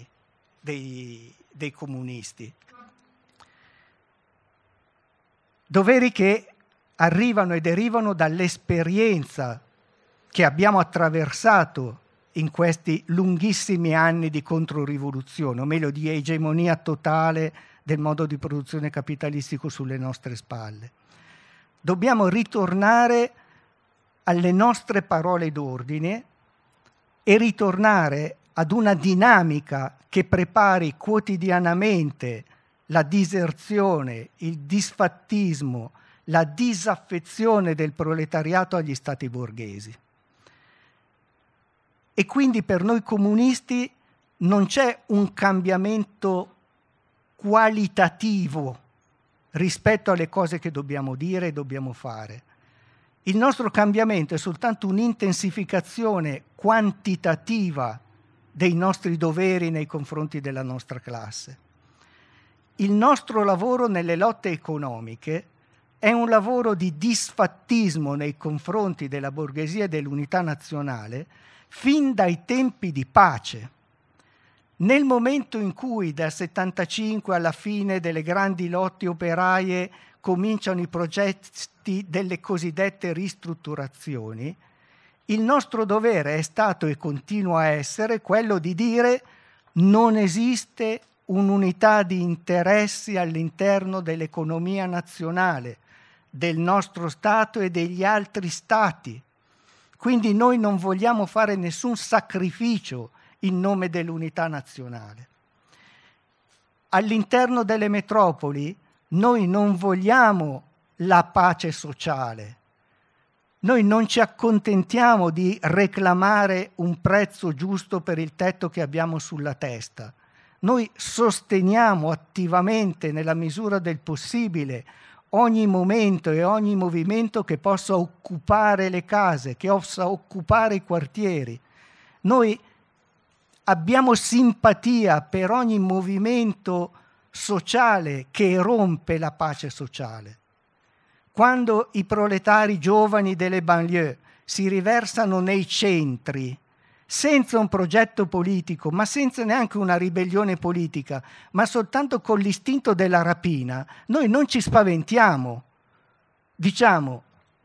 dei comunisti. Doveri che arrivano e derivano dall'esperienza che abbiamo attraversato in questi lunghissimi anni di controrivoluzione, o meglio di egemonia totale del modo di produzione capitalistico sulle nostre spalle. Dobbiamo ritornare alle nostre parole d'ordine e ritornare ad una dinamica che prepari quotidianamente la diserzione, il disfattismo, la disaffezione del proletariato agli stati borghesi. E quindi per noi comunisti non c'è un cambiamento qualitativo rispetto alle cose che dobbiamo dire e dobbiamo fare. Il nostro cambiamento è soltanto un'intensificazione quantitativa dei nostri doveri nei confronti della nostra classe. Il nostro lavoro nelle lotte economiche è un lavoro di disfattismo nei confronti della borghesia e dell'unità nazionale fin dai tempi di pace. Nel momento in cui dal 75 alla fine delle grandi lotte operaie cominciano i progetti delle cosiddette ristrutturazioni, il nostro dovere è stato e continua a essere quello di dire: non esiste un'unità di interessi all'interno dell'economia nazionale, del nostro Stato e degli altri Stati. Quindi noi non vogliamo fare nessun sacrificio in nome dell'unità nazionale. All'interno delle metropoli noi non vogliamo la pace sociale. Noi non ci accontentiamo di reclamare un prezzo giusto per il tetto che abbiamo sulla testa. Noi sosteniamo attivamente, nella misura del possibile, ogni momento e ogni movimento che possa occupare le case, che possa occupare i quartieri. Noi abbiamo simpatia per ogni movimento sociale che rompe la pace sociale. Quando i proletari giovani delle banlieue si riversano nei centri senza un progetto politico, ma senza neanche una ribellione politica, ma soltanto con l'istinto della rapina, noi non ci spaventiamo. Diciamo: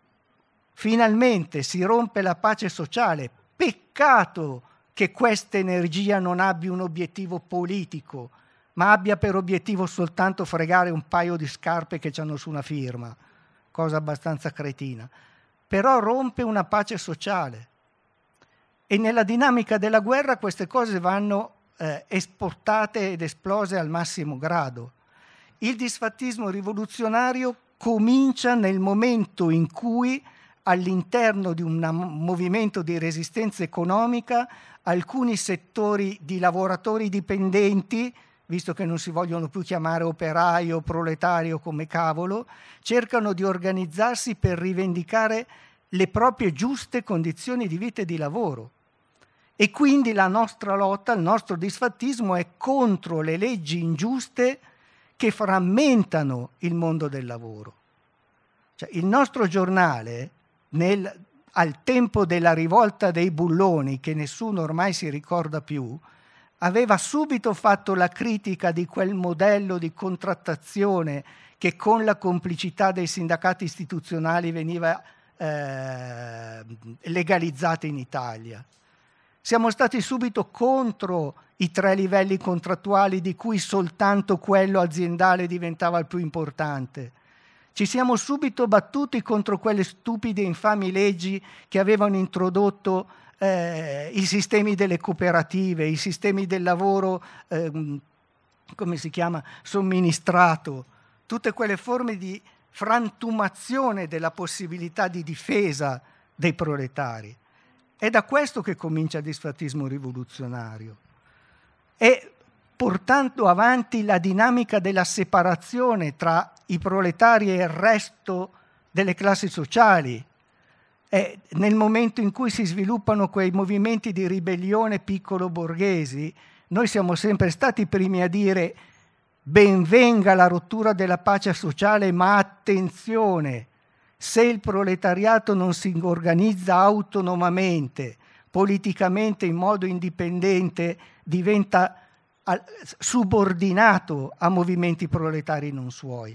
finalmente si rompe la pace sociale, peccato che questa energia non abbia un obiettivo politico, ma abbia per obiettivo soltanto fregare un paio di scarpe che c'hanno su una firma, cosa abbastanza cretina. Però rompe una pace sociale. E nella dinamica della guerra queste cose vanno esportate ed esplose al massimo grado. Il disfattismo rivoluzionario comincia nel momento in cui all'interno di un movimento di resistenza economica alcuni settori di lavoratori dipendenti, visto che non si vogliono più chiamare operaio o proletario come cavolo, cercano di organizzarsi per rivendicare le proprie giuste condizioni di vita e di lavoro. E quindi la nostra lotta, il nostro disfattismo è contro le leggi ingiuste che frammentano il mondo del lavoro. Cioè, il nostro giornale, al tempo della rivolta dei bulloni, che nessuno ormai si ricorda più, aveva subito fatto la critica di quel modello di contrattazione che con la complicità dei sindacati istituzionali veniva legalizzata in Italia. Siamo stati subito contro i 3 livelli contrattuali di cui soltanto quello aziendale diventava il più importante. Ci siamo subito battuti contro quelle stupide e infami leggi che avevano introdotto i sistemi delle cooperative, i sistemi del lavoro, come si chiama, somministrato, tutte quelle forme di frantumazione della possibilità di difesa dei proletari. È da questo che comincia il disfattismo rivoluzionario. È portando avanti la dinamica della separazione tra i proletari e il resto delle classi sociali. È nel momento in cui si sviluppano quei movimenti di ribellione piccolo borghesi, noi siamo sempre stati i primi a dire: ben venga la rottura della pace sociale, ma attenzione, se il proletariato non si organizza autonomamente, politicamente in modo indipendente, diventa subordinato a movimenti proletari non suoi.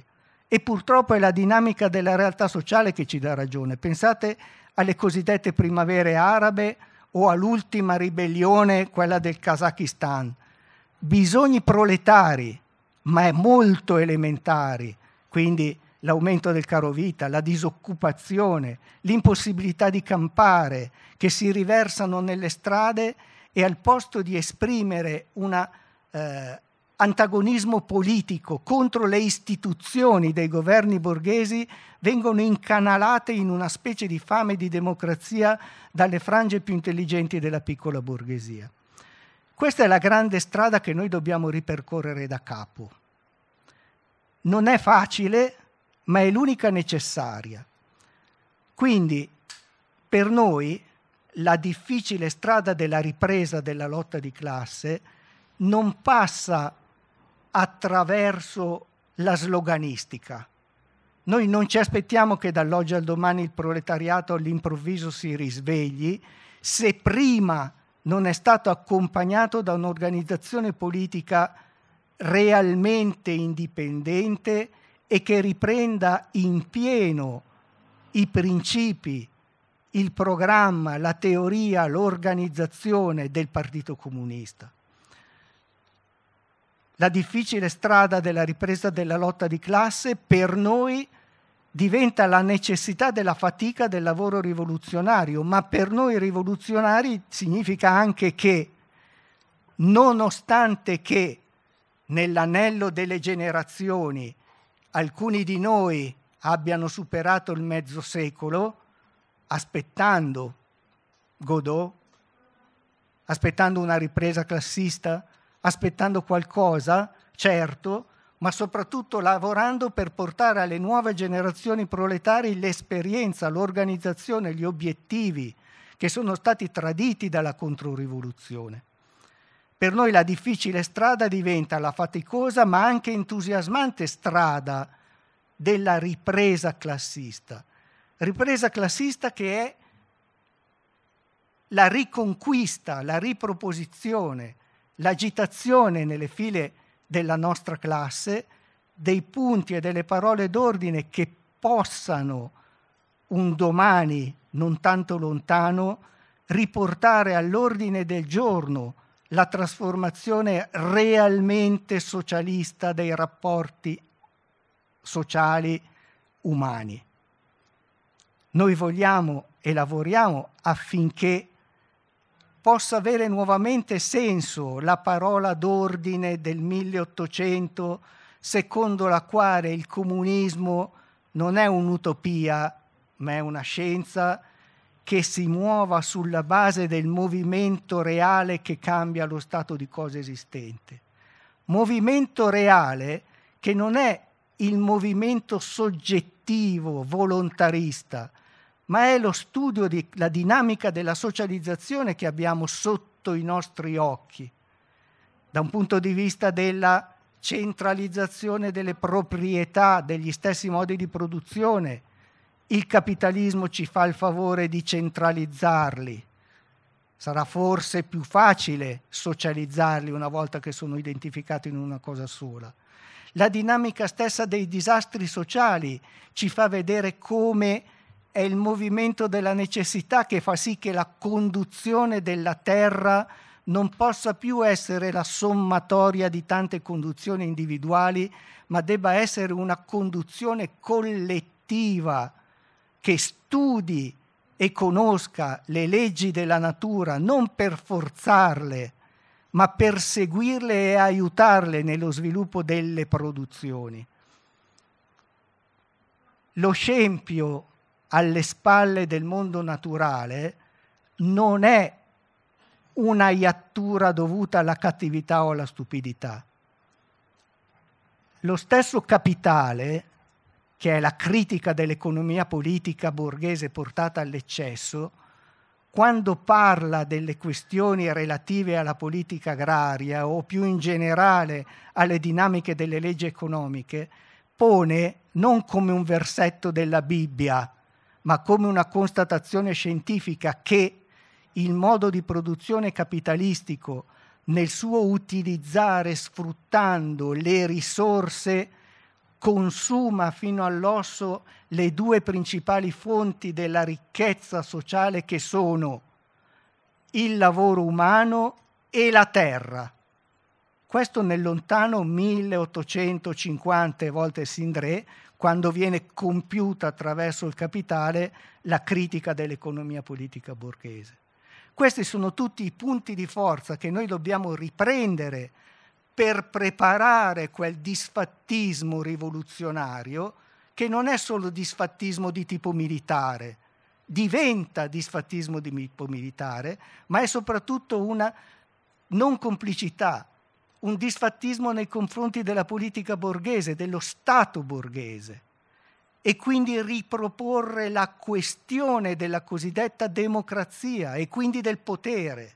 E purtroppo è la dinamica della realtà sociale che ci dà ragione. Pensate alle cosiddette primavere arabe o all'ultima ribellione, quella del Kazakistan. Bisogni proletari, ma è molto elementari, quindi l'aumento del carovita, la disoccupazione, l'impossibilità di campare, che si riversano nelle strade e al posto di esprimere un antagonismo politico contro le istituzioni dei governi borghesi, vengono incanalate in una specie di fame di democrazia dalle frange più intelligenti della piccola borghesia. Questa è la grande strada che noi dobbiamo ripercorrere da capo. Non è facile, ma è l'unica necessaria. Quindi, per noi, la difficile strada della ripresa della lotta di classe non passa attraverso la sloganistica. Noi non ci aspettiamo che dall'oggi al domani il proletariato all'improvviso si risvegli se prima non è stato accompagnato da un'organizzazione politica realmente indipendente e che riprenda in pieno i principi, il programma, la teoria, l'organizzazione del Partito Comunista. La difficile strada della ripresa della lotta di classe per noi diventa la necessità della fatica del lavoro rivoluzionario, ma per noi rivoluzionari significa anche che, nonostante che nell'anello delle generazioni alcuni di noi abbiano superato il mezzo secolo, aspettando Godot, aspettando una ripresa classista, aspettando qualcosa, certo, ma soprattutto lavorando per portare alle nuove generazioni proletarie l'esperienza, l'organizzazione, gli obiettivi che sono stati traditi dalla controrivoluzione. Per noi la difficile strada diventa la faticosa ma anche entusiasmante strada della ripresa classista che è la riconquista, la riproposizione, l'agitazione nelle file della nostra classe dei punti e delle parole d'ordine che possano un domani non tanto lontano riportare all'ordine del giorno la trasformazione realmente socialista dei rapporti sociali umani. Noi vogliamo e lavoriamo affinché possa avere nuovamente senso la parola d'ordine del 1800, secondo la quale il comunismo non è un'utopia, ma è una scienza che si muova sulla base del movimento reale che cambia lo stato di cose esistente. Movimento reale che non è il movimento soggettivo, volontarista, ma è lo studio della dinamica della socializzazione che abbiamo sotto i nostri occhi, da un punto di vista della centralizzazione delle proprietà, degli stessi modi di produzione. Il capitalismo ci fa il favore di centralizzarli. Sarà forse più facile socializzarli una volta che sono identificati in una cosa sola. La dinamica stessa dei disastri sociali ci fa vedere come è il movimento della necessità che fa sì che la conduzione della terra non possa più essere la sommatoria di tante conduzioni individuali, ma debba essere una conduzione collettiva che studi e conosca le leggi della natura non per forzarle, ma per seguirle e aiutarle nello sviluppo delle produzioni. Lo scempio alle spalle del mondo naturale non è una iattura dovuta alla cattività o alla stupidità. Lo stesso capitale, che è la critica dell'economia politica borghese portata all'eccesso, quando parla delle questioni relative alla politica agraria o più in generale alle dinamiche delle leggi economiche, pone non come un versetto della Bibbia, ma come una constatazione scientifica che il modo di produzione capitalistico nel suo utilizzare sfruttando le risorse consuma fino all'osso le due principali fonti della ricchezza sociale, che sono il lavoro umano e la terra. Questo nel lontano 1850, e volte Sindré, quando viene compiuta attraverso il Capitale la critica dell'economia politica borghese. Questi sono tutti i punti di forza che noi dobbiamo riprendere per preparare quel disfattismo rivoluzionario, che non è solo disfattismo di tipo militare, diventa disfattismo di tipo militare, ma è soprattutto una non complicità, un disfattismo nei confronti della politica borghese, dello Stato borghese, e quindi riproporre la questione della cosiddetta democrazia e quindi del potere.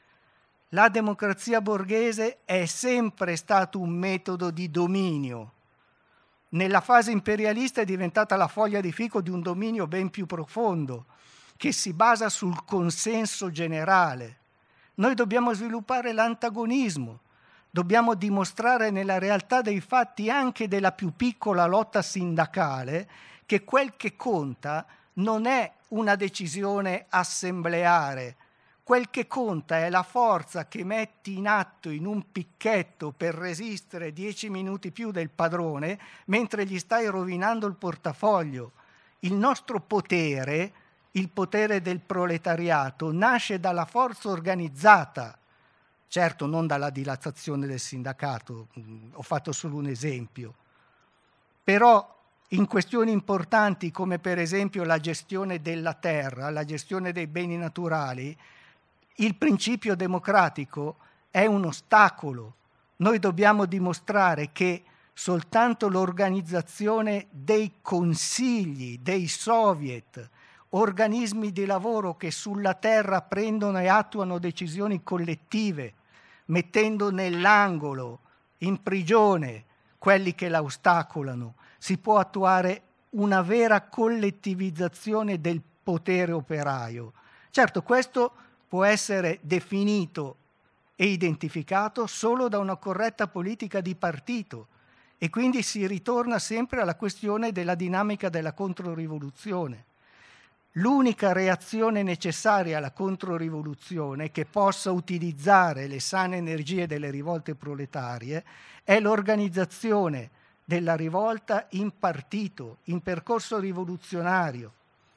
La democrazia borghese è sempre stato un metodo di dominio. Nella fase imperialista è diventata la foglia di fico di un dominio ben più profondo, che si basa sul consenso generale. Noi dobbiamo sviluppare l'antagonismo, dobbiamo dimostrare nella realtà dei fatti, anche della più piccola lotta sindacale, che quel che conta non è una decisione assembleare. Quel che conta è la forza che metti in atto in un picchetto per resistere 10 minuti più del padrone mentre gli stai rovinando il portafoglio. Il nostro potere, il potere del proletariato, nasce dalla forza organizzata, certo non dalla dilatazione del sindacato, ho fatto solo un esempio, però in questioni importanti come per esempio la gestione della terra, la gestione dei beni naturali, il principio democratico è un ostacolo. Noi dobbiamo dimostrare che soltanto l'organizzazione dei consigli, dei soviet, organismi di lavoro che sulla terra prendono e attuano decisioni collettive, mettendo nell'angolo, in prigione, quelli che la ostacolano, si può attuare una vera collettivizzazione del potere operaio. Certo, questo può essere definito e identificato solo da una corretta politica di partito, e quindi si ritorna sempre alla questione della dinamica della controrivoluzione. L'unica reazione necessaria alla controrivoluzione che possa utilizzare le sane energie delle rivolte proletarie è l'organizzazione della rivolta in partito, in percorso rivoluzionario.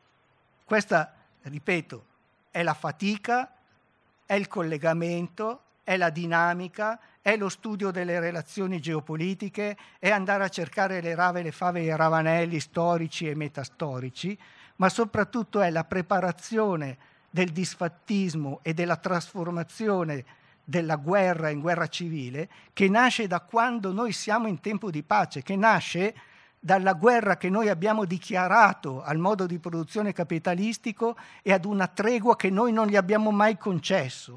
Questa, ripeto, è la fatica, è il collegamento, è la dinamica, è lo studio delle relazioni geopolitiche, è andare a cercare le rave, le fave e i ravanelli storici e metastorici, ma soprattutto è la preparazione del disfattismo e della trasformazione della guerra in guerra civile, che nasce da quando noi siamo in tempo di pace, che nasce dalla guerra che noi abbiamo dichiarato al modo di produzione capitalistico e ad una tregua che noi non gli abbiamo mai concesso.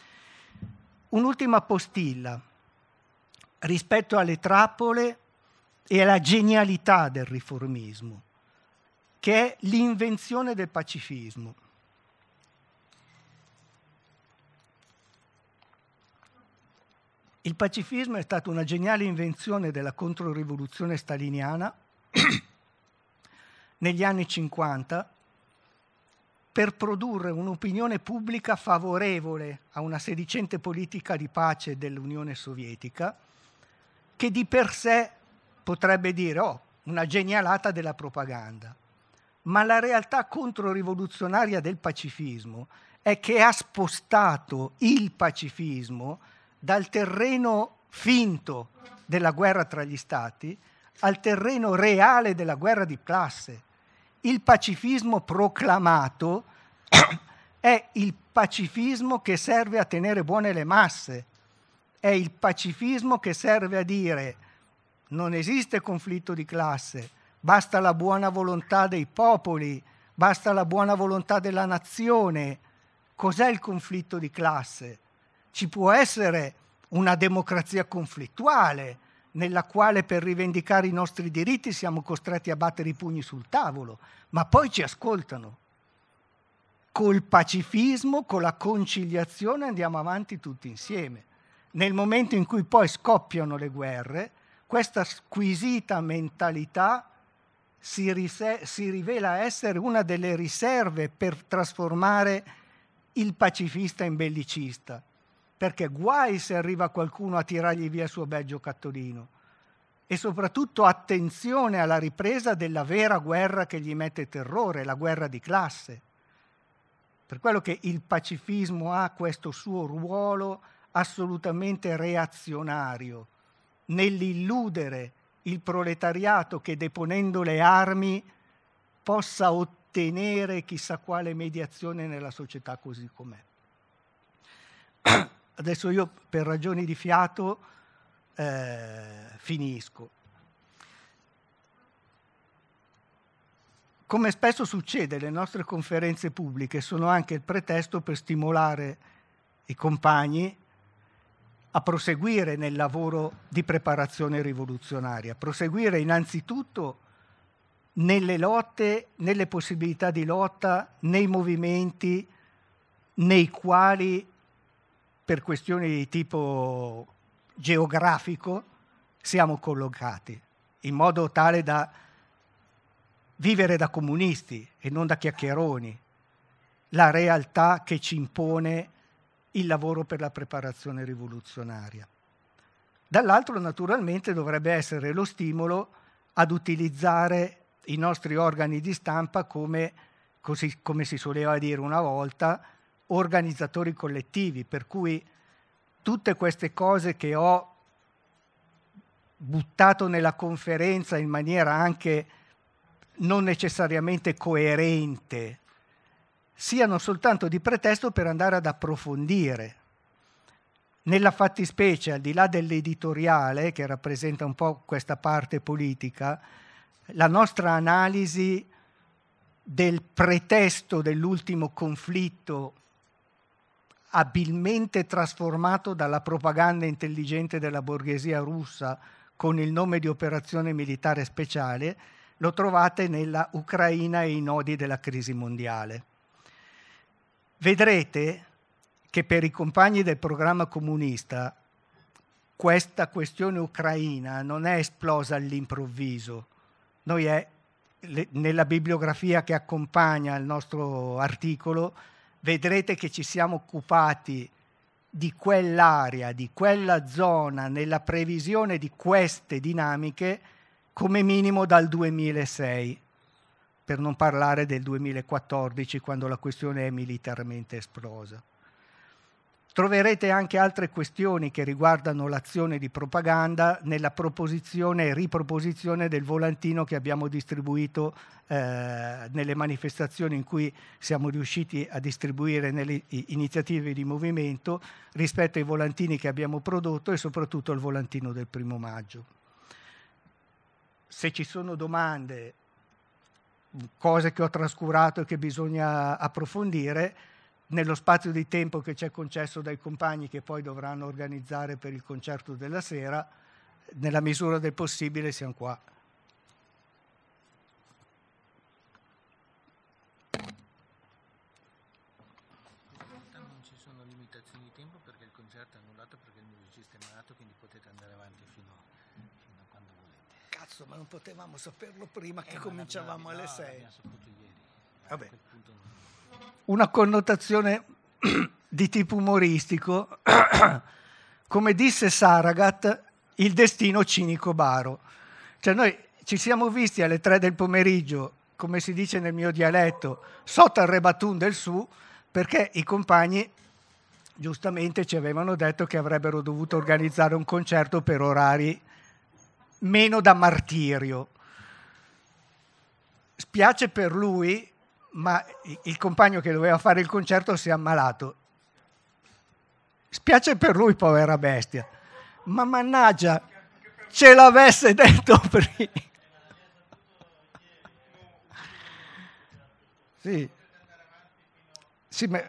Un'ultima postilla rispetto alle trappole e alla genialità del riformismo, che è l'invenzione del pacifismo. Il pacifismo è stata una geniale invenzione della controrivoluzione staliniana negli anni 50 per produrre un'opinione pubblica favorevole a una sedicente politica di pace dell'Unione Sovietica, che di per sé potrebbe dire una genialata della propaganda. Ma la realtà controrivoluzionaria del pacifismo è che ha spostato il pacifismo dal terreno finto della guerra tra gli stati al terreno reale della guerra di classe. Il pacifismo proclamato è il pacifismo che serve a tenere buone le masse, è il pacifismo che serve a dire non esiste conflitto di classe, basta la buona volontà dei popoli, basta la buona volontà della nazione. Cos'è il conflitto di classe? Ci può essere una democrazia conflittuale nella quale per rivendicare i nostri diritti siamo costretti a battere i pugni sul tavolo, ma poi ci ascoltano. Col pacifismo, con la conciliazione andiamo avanti tutti insieme. Nel momento in cui poi scoppiano le guerre, questa squisita mentalità si rivela essere una delle riserve per trasformare il pacifista in bellicista, perché guai se arriva qualcuno a tirargli via il suo bel giocattolino, e soprattutto attenzione alla ripresa della vera guerra che gli mette terrore, la guerra di classe. Per quello che il pacifismo ha questo suo ruolo assolutamente reazionario nell'illudere il proletariato che, deponendo le armi, possa ottenere chissà quale mediazione nella società così com'è. Adesso io, per ragioni di fiato, finisco. Come spesso succede, le nostre conferenze pubbliche sono anche il pretesto per stimolare i compagni a proseguire nel lavoro di preparazione rivoluzionaria, proseguire innanzitutto nelle lotte, nelle possibilità di lotta, nei movimenti nei quali, per questioni di tipo geografico, siamo collocati, in modo tale da vivere da comunisti e non da chiacchieroni, la realtà che ci impone il lavoro per la preparazione rivoluzionaria. Dall'altro, naturalmente, dovrebbe essere lo stimolo ad utilizzare i nostri organi di stampa come si soleva dire una volta, organizzatori collettivi, per cui tutte queste cose che ho buttato nella conferenza in maniera anche non necessariamente coerente, siano soltanto di pretesto per andare ad approfondire. Nella fattispecie, al di là dell'editoriale, che rappresenta un po' questa parte politica, la nostra analisi del pretesto dell'ultimo conflitto, abilmente trasformato dalla propaganda intelligente della borghesia russa con il nome di operazione militare speciale, lo trovate nella Ucraina e i nodi della crisi mondiale. Vedrete che per i compagni del programma comunista questa questione ucraina non è esplosa all'improvviso. Nella bibliografia che accompagna il nostro articolo vedrete che ci siamo occupati di quell'area, di quella zona, nella previsione di queste dinamiche come minimo dal 2006, per non parlare del 2014, quando la questione è militarmente esplosa. Troverete anche altre questioni che riguardano l'azione di propaganda nella proposizione e riproposizione del volantino che abbiamo distribuito nelle manifestazioni in cui siamo riusciti a distribuire nelle iniziative di movimento rispetto ai volantini che abbiamo prodotto e soprattutto al volantino del 1° maggio. Se ci sono domande, cose che ho trascurato e che bisogna approfondire, nello spazio di tempo che ci è concesso dai compagni che poi dovranno organizzare per il concerto della sera, nella misura del possibile siamo qua. Non ci sono limitazioni di tempo perché il concerto è annullato perché il musicista è malato, quindi potete andare avanti fino a quando volete. Cazzo, ma non potevamo saperlo prima che cominciavamo alle 6. L'abbiamo saputo ieri. Vabbè. A quel punto non... Una connotazione di tipo umoristico, come disse Saragat, il destino cinico baro. Cioè noi ci siamo visti alle 3 del pomeriggio, come si dice nel mio dialetto, sotto al rebatun del su, perché i compagni giustamente ci avevano detto che avrebbero dovuto organizzare un concerto per orari meno da martirio. Spiace per lui, ma il compagno che doveva fare il concerto si è ammalato. Spiace per lui, povera bestia, ma mannaggia, ce l'avesse detto prima. Sì, ma...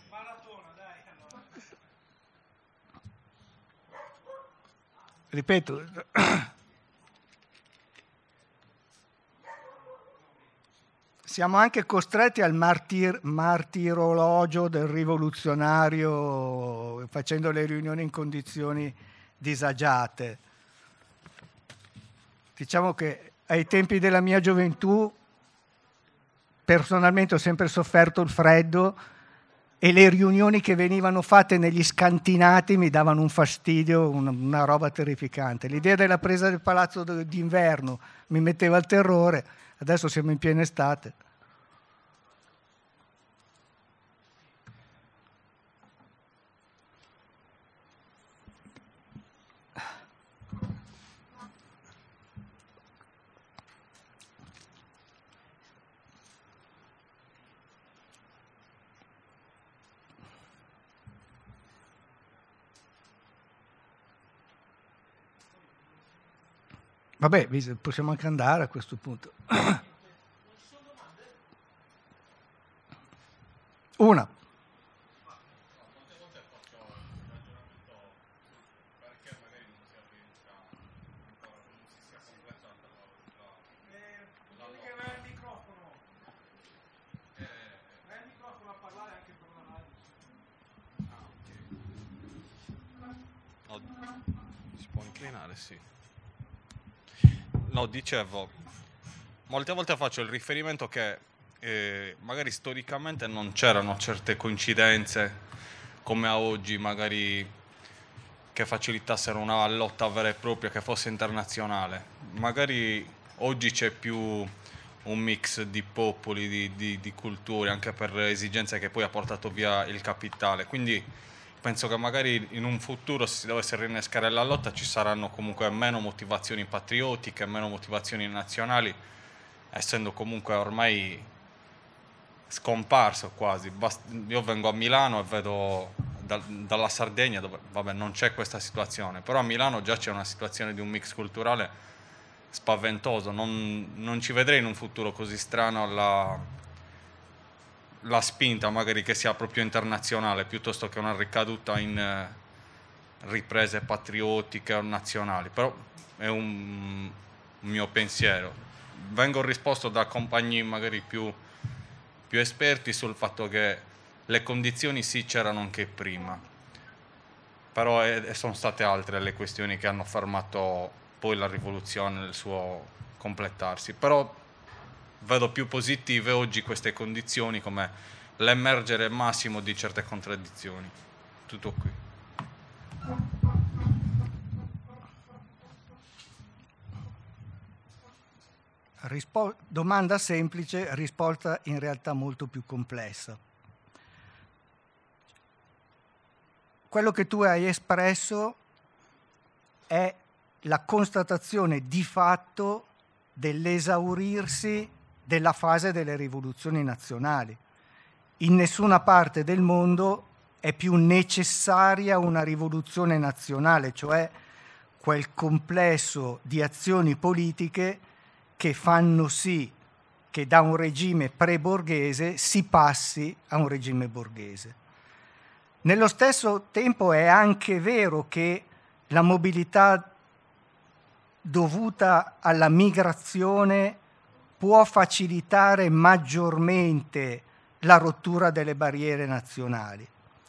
ripeto, siamo anche costretti al martirologio del rivoluzionario, facendo le riunioni in condizioni disagiate. Diciamo che ai tempi della mia gioventù personalmente ho sempre sofferto il freddo e le riunioni che venivano fatte negli scantinati mi davano un fastidio, una roba terrificante. L'idea della presa del palazzo d'inverno mi metteva il terrore, adesso siamo in piena estate. Vabbè, possiamo anche andare a questo punto. Una. Si può inclinare, sì. No, dicevo, molte volte faccio il riferimento che magari storicamente non c'erano certe coincidenze come a oggi, magari che facilitassero una lotta vera e propria, che fosse internazionale. Magari oggi c'è più un mix di popoli, di culture, anche per esigenze che poi ha portato via il capitale. Quindi penso che magari in un futuro, se si dovesse rinnescare la lotta, ci saranno comunque meno motivazioni patriottiche, meno motivazioni nazionali, essendo comunque ormai scomparso quasi. Io vengo a Milano e vedo dalla Sardegna, dove vabbè, non c'è questa situazione, però a Milano già c'è una situazione di un mix culturale spaventoso. Non ci vedrei in un futuro così strano la spinta magari che sia proprio internazionale, piuttosto che una ricaduta in riprese patriottiche o nazionali. Però è un mio pensiero. Vengo risposto da compagni magari più esperti sul fatto che le condizioni sì c'erano anche prima, però sono state altre le questioni che hanno fermato poi la rivoluzione nel suo completarsi. Però vedo più positive oggi queste condizioni, come l'emergere massimo di certe contraddizioni. Tutto qui. Domanda semplice, risposta in realtà molto più complessa. Quello che tu hai espresso è la constatazione di fatto dell'esaurirsi della fase delle rivoluzioni nazionali. In nessuna parte del mondo è più necessaria una rivoluzione nazionale, cioè quel complesso di azioni politiche che fanno sì che da un regime pre-borghese si passi a un regime borghese. Nello stesso tempo è anche vero che la mobilità dovuta alla migrazione può facilitare maggiormente la rottura delle barriere nazionali.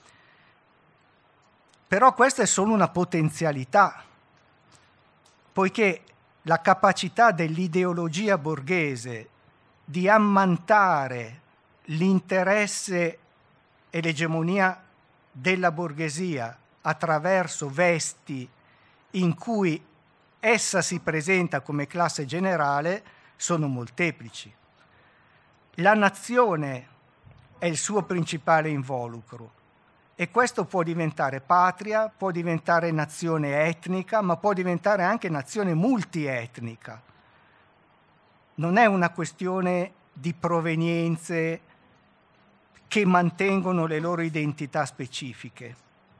Però questa è solo una potenzialità, poiché la capacità dell'ideologia borghese di ammantare l'interesse e l'egemonia della borghesia attraverso vesti in cui essa si presenta come classe generale sono molteplici. La nazione è il suo principale involucro e questo può diventare patria, può diventare nazione etnica, ma può diventare anche nazione multietnica. Non è una questione di provenienze che mantengono le loro identità specifiche.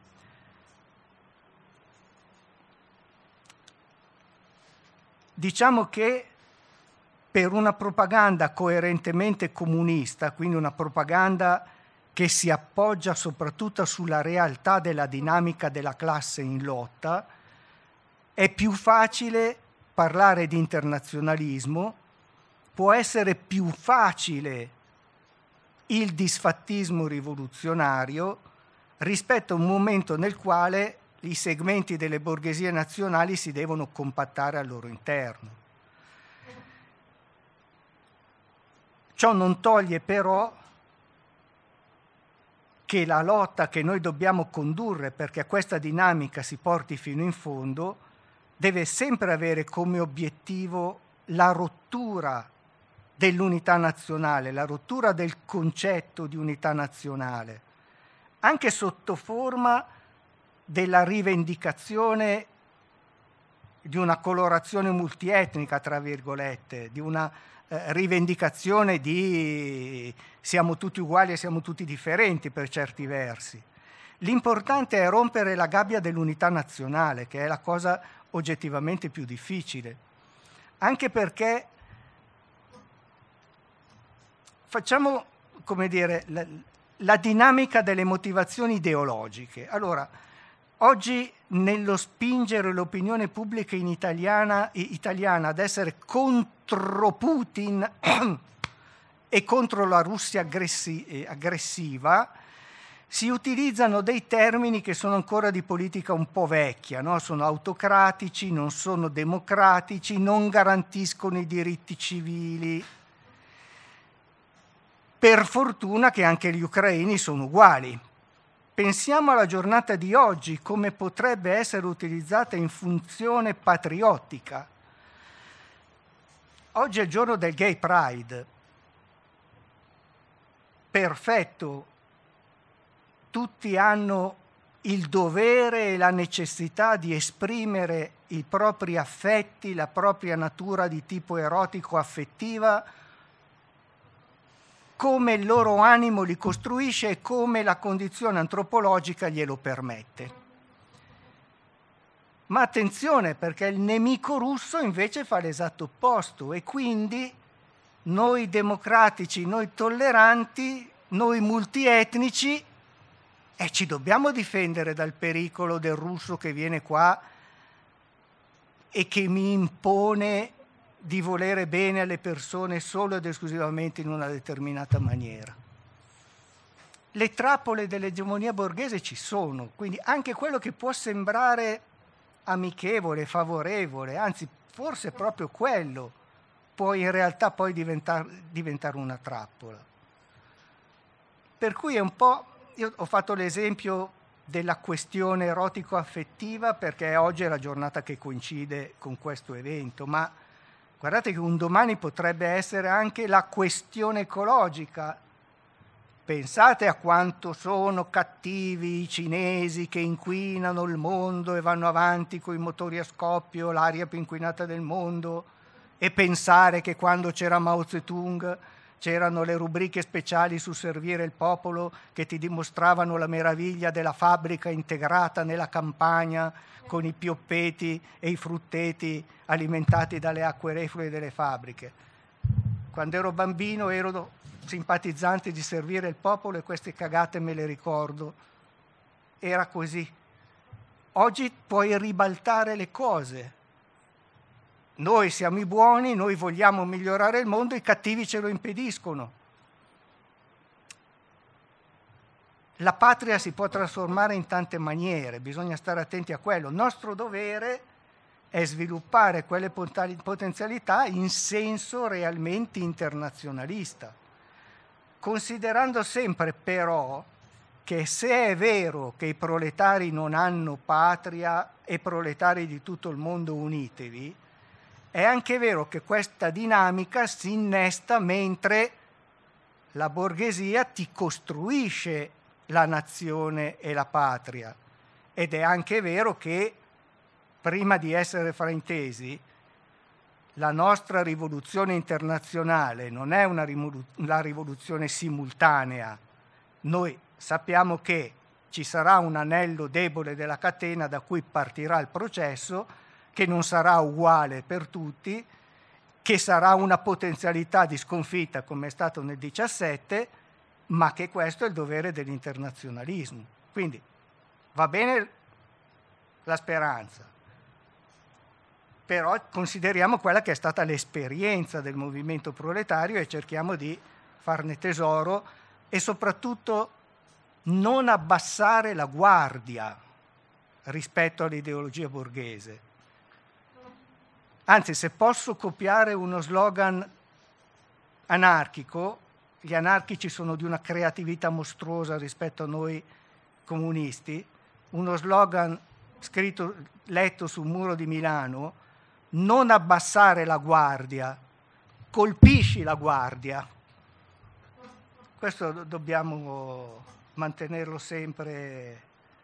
Diciamo che per una propaganda coerentemente comunista, quindi una propaganda che si appoggia soprattutto sulla realtà della dinamica della classe in lotta, è più facile parlare di internazionalismo, può essere più facile il disfattismo rivoluzionario rispetto a un momento nel quale i segmenti delle borghesie nazionali si devono compattare al loro interno. Ciò non toglie però che la lotta che noi dobbiamo condurre perché questa dinamica si porti fino in fondo deve sempre avere come obiettivo la rottura dell'unità nazionale, la rottura del concetto di unità nazionale, anche sotto forma della rivendicazione di una colorazione multietnica, tra virgolette, di una rivendicazione di siamo tutti uguali e siamo tutti differenti per certi versi. L'importante è rompere la gabbia dell'unità nazionale, che è la cosa oggettivamente più difficile, anche perché facciamo, come dire, la dinamica delle motivazioni ideologiche. Allora, oggi nello spingere l'opinione pubblica italiana ad essere contro Putin e contro la Russia aggressiva, si utilizzano dei termini che sono ancora di politica un po' vecchia, no? Sono autocratici, non sono democratici, non garantiscono i diritti civili. Per fortuna che anche gli ucraini sono uguali. Pensiamo alla giornata di oggi, come potrebbe essere utilizzata in funzione patriottica. Oggi è il giorno del Gay Pride. Perfetto. Tutti hanno il dovere e la necessità di esprimere i propri affetti, la propria natura di tipo erotico-affettiva, come il loro animo li costruisce e come la condizione antropologica glielo permette. Ma attenzione, perché il nemico russo invece fa l'esatto opposto e quindi noi democratici, noi tolleranti, noi multietnici ci dobbiamo difendere dal pericolo del russo che viene qua e che mi impone di volere bene alle persone solo ed esclusivamente in una determinata maniera. Le trappole dell'egemonia borghese ci sono, quindi anche quello che può sembrare amichevole, favorevole, anzi forse proprio quello può in realtà poi diventare una trappola. Per cui è un po', io ho fatto l'esempio della questione erotico-affettiva perché oggi è la giornata che coincide con questo evento, ma guardate che un domani potrebbe essere anche la questione ecologica. Pensate a quanto sono cattivi i cinesi che inquinano il mondo e vanno avanti con i motori a scoppio, l'aria più inquinata del mondo, e pensare che quando c'era Mao Zedong c'erano le rubriche speciali su servire il popolo che ti dimostravano la meraviglia della fabbrica integrata nella campagna con i pioppeti e i frutteti alimentati dalle acque reflue delle fabbriche. Quando ero bambino ero simpatizzante di servire il popolo e queste cagate me le ricordo. Era così. Oggi puoi ribaltare le cose. Noi siamo i buoni, noi vogliamo migliorare il mondo, i cattivi ce lo impediscono. La patria si può trasformare in tante maniere, bisogna stare attenti a quello. Il nostro dovere è sviluppare quelle potenzialità in senso realmente internazionalista, considerando sempre però che se è vero che i proletari non hanno patria e proletari di tutto il mondo unitevi, è anche vero che questa dinamica si innesta mentre la borghesia ti costruisce la nazione e la patria. Ed è anche vero che, prima di essere fraintesi, la nostra rivoluzione internazionale non è una rivoluzione simultanea. Noi sappiamo che ci sarà un anello debole della catena da cui partirà il processo, che non sarà uguale per tutti, che sarà una potenzialità di sconfitta come è stato nel 17, ma che questo è il dovere dell'internazionalismo. Quindi va bene la speranza, però consideriamo quella che è stata l'esperienza del movimento proletario e cerchiamo di farne tesoro e soprattutto non abbassare la guardia rispetto all'ideologia borghese. Anzi, se posso copiare uno slogan anarchico, gli anarchici sono di una creatività mostruosa rispetto a noi comunisti, uno slogan letto sul muro di Milano: non abbassare la guardia, colpisci la guardia. Questo dobbiamo mantenerlo sempre.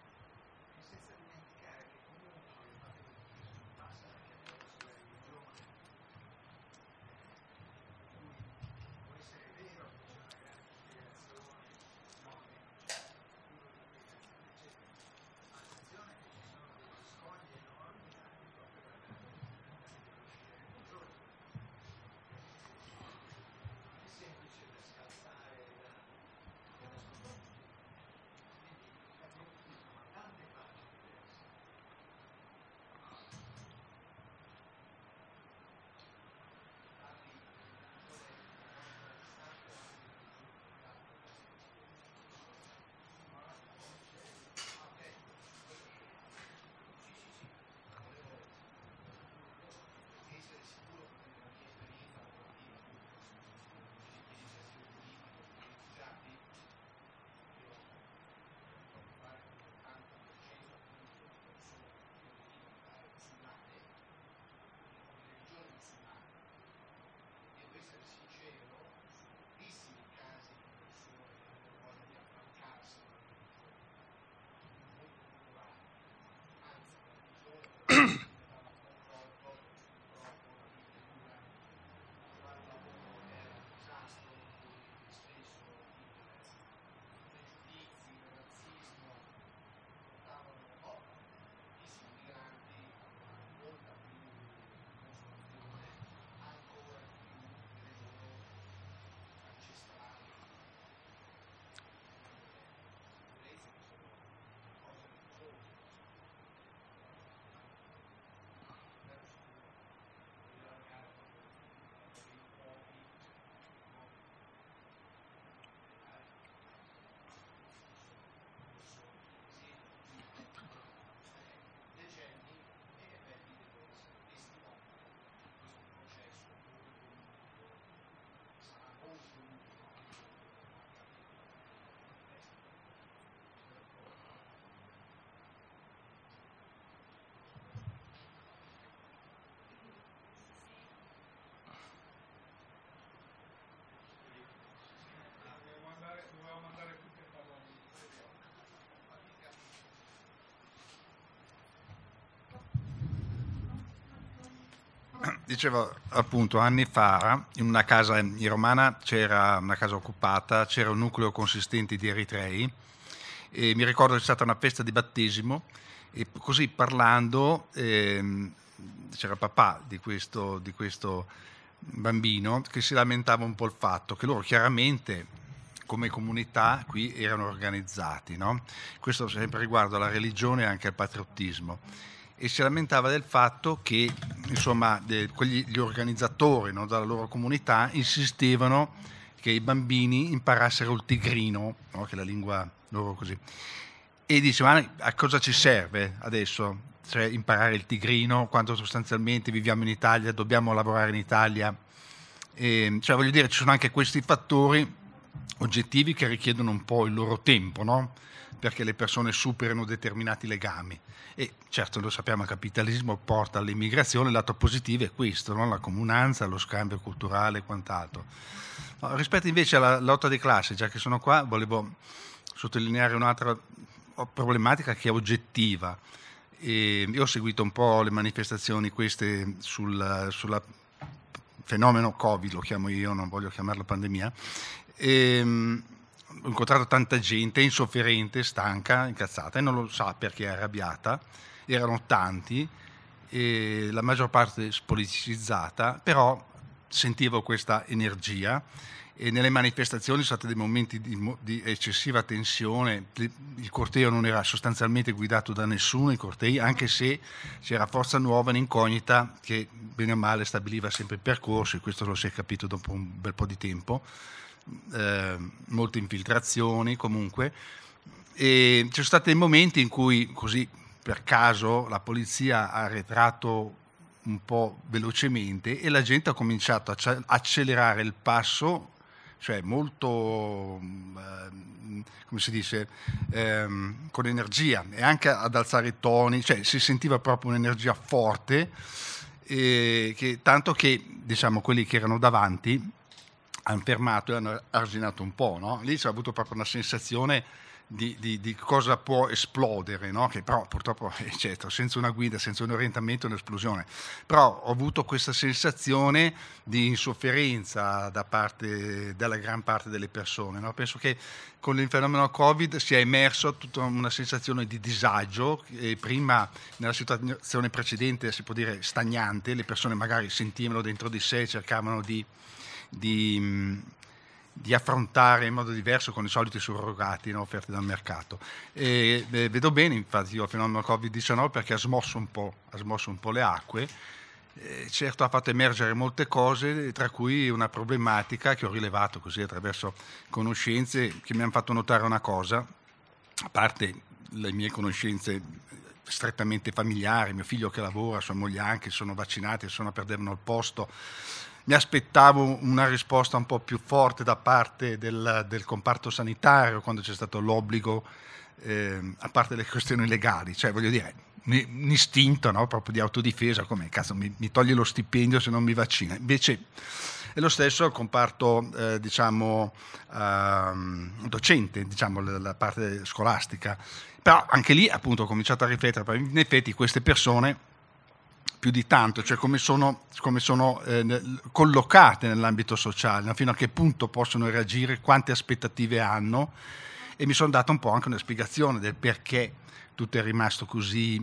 Dicevo appunto, anni fa in una casa in Romana, c'era una casa occupata, c'era un nucleo consistente di eritrei e mi ricordo che c'è stata una festa di battesimo e così parlando c'era il papà di questo bambino che si lamentava un po' il fatto che loro chiaramente come comunità qui erano organizzati, no? Questo sempre riguardo alla religione e anche al patriottismo. E si lamentava del fatto che insomma gli organizzatori, no, della loro comunità insistevano che i bambini imparassero il tigrino, no, che è la lingua loro così. E dice: ma a cosa ci serve adesso? Cioè, imparare il tigrino quando sostanzialmente viviamo in Italia, dobbiamo lavorare in Italia. Cioè, voglio dire, ci sono anche questi fattori oggettivi che richiedono un po' il loro tempo, no? Perché le persone superino determinati legami. E certo lo sappiamo, il capitalismo porta all'immigrazione, il lato positivo è questo, no? La comunanza, lo scambio culturale e quant'altro. No, rispetto invece alla lotta di classe, già che sono qua, volevo sottolineare un'altra problematica che è oggettiva. Io ho seguito un po' le manifestazioni queste sul fenomeno Covid, lo chiamo io, non voglio chiamarlo pandemia. Ho incontrato tanta gente insofferente, stanca, incazzata e non lo sa perché è arrabbiata. Erano tanti, e la maggior parte spoliticizzata, però sentivo questa energia e nelle manifestazioni sono stati dei momenti di eccessiva tensione. Il corteo non era sostanzialmente guidato da nessuno, i cortei, anche se c'era Forza Nuova in incognita che bene o male stabiliva sempre il percorso, e questo lo si è capito dopo un bel po' di tempo. Molte infiltrazioni comunque, e ci sono stati dei momenti in cui così per caso la polizia ha arretrato un po' velocemente e la gente ha cominciato a accelerare il passo, cioè molto, come si dice, con energia, e anche ad alzare i toni, cioè si sentiva proprio un'energia forte, tanto che, diciamo, quelli che erano davanti hanno fermato e hanno arginato un po', no? Lì si è avuto proprio una sensazione di cosa può esplodere, no? Che però purtroppo, certo, senza una guida, senza un orientamento è un'esplosione, però ho avuto questa sensazione di insofferenza dalla gran parte delle persone, no? Penso che con il fenomeno Covid sia emerso tutta una sensazione di disagio, e prima nella situazione precedente si può dire stagnante, le persone magari sentivano dentro di sé, cercavano di affrontare in modo diverso con i soliti surrogati, no, offerti dal mercato. E vedo bene infatti io il fenomeno Covid-19 perché ha smosso un po' le acque. Certo, ha fatto emergere molte cose, tra cui una problematica che ho rilevato così attraverso conoscenze che mi hanno fatto notare una cosa, a parte le mie conoscenze strettamente familiari, mio figlio che lavora, sua moglie anche, sono vaccinati e sono perdevano il posto. Mi aspettavo una risposta un po' più forte da parte del comparto sanitario quando c'è stato l'obbligo, a parte le questioni legali, cioè voglio dire, un istinto, no? Proprio di autodifesa, come cazzo mi toglie lo stipendio se non mi vaccina. Invece è lo stesso il comparto docente, diciamo la parte scolastica, però anche lì appunto ho cominciato a riflettere, perché in effetti queste persone più di tanto, cioè come sono collocate nell'ambito sociale, no? Fino a che punto possono reagire, quante aspettative hanno, e mi sono dato un po' anche una spiegazione del perché tutto è rimasto così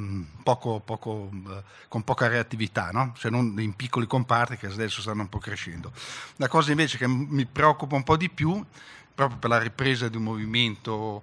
con poca reattività, no? Se non in piccoli comparti che adesso stanno un po' crescendo. La cosa invece che mi preoccupa un po' di più, proprio per la ripresa di un movimento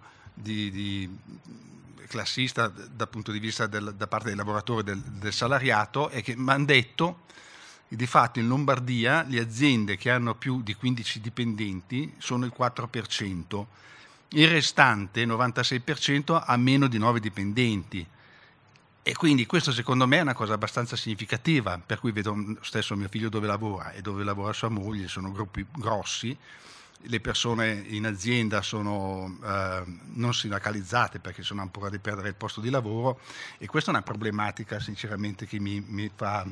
classista dal punto di vista da parte dei lavoratori del salariato, è che mi hanno detto che di fatto in Lombardia le aziende che hanno più di 15 dipendenti sono il 4%, il restante 96% ha meno di 9 dipendenti, e quindi questo secondo me è una cosa abbastanza significativa, per cui vedo stesso mio figlio dove lavora e dove lavora sua moglie, sono gruppi grossi. Le persone in azienda sono non sindacalizzate perché sono ancora di perdere il posto di lavoro, e questa è una problematica sinceramente che mi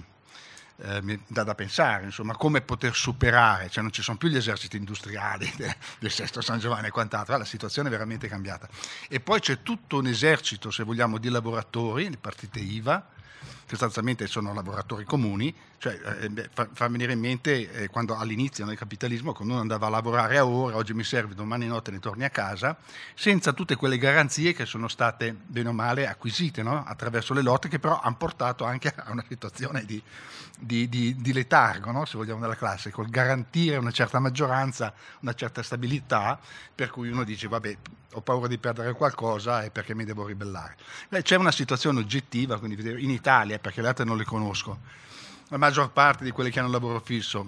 dà da pensare, insomma, come poter superare, cioè non ci sono più gli eserciti industriali del Sesto San Giovanni e quant'altro, la situazione è veramente cambiata. E poi c'è tutto un esercito, se vogliamo, di lavoratori, le partite IVA, che sostanzialmente sono lavoratori comuni, cioè fa venire in mente quando all'inizio del capitalismo, quando uno andava a lavorare a ore, oggi mi serve, domani notte ne torni a casa, senza tutte quelle garanzie che sono state bene o male acquisite, no? Attraverso le lotte, che però hanno portato anche a una situazione di letargo, no? Se vogliamo, della classe, col garantire una certa maggioranza, una certa stabilità, per cui uno dice vabbè, ho paura di perdere qualcosa e perché mi devo ribellare. C'è una situazione oggettiva, quindi in Italia, perché le altre non le conosco, la maggior parte di quelli che hanno lavoro fisso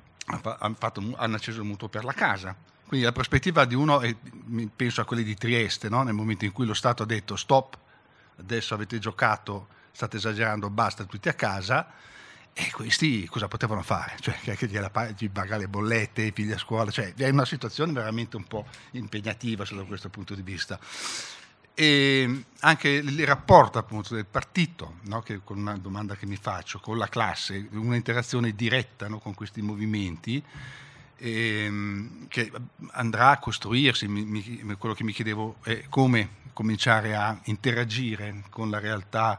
hanno acceso il mutuo per la casa. Quindi la prospettiva di uno, penso a quelli di Trieste, no? Nel momento in cui lo Stato ha detto stop, adesso avete giocato, state esagerando, basta, tutti a casa, e questi cosa potevano fare? Cioè che pagare le bollette, i figli a scuola, cioè è una situazione veramente un po' impegnativa da questo punto di vista. E anche il rapporto appunto del partito, no? Che con una domanda che mi faccio, con la classe, una interazione diretta, no? Con questi movimenti, che andrà a costruirsi. Quello che mi chiedevo è come cominciare a interagire con la realtà,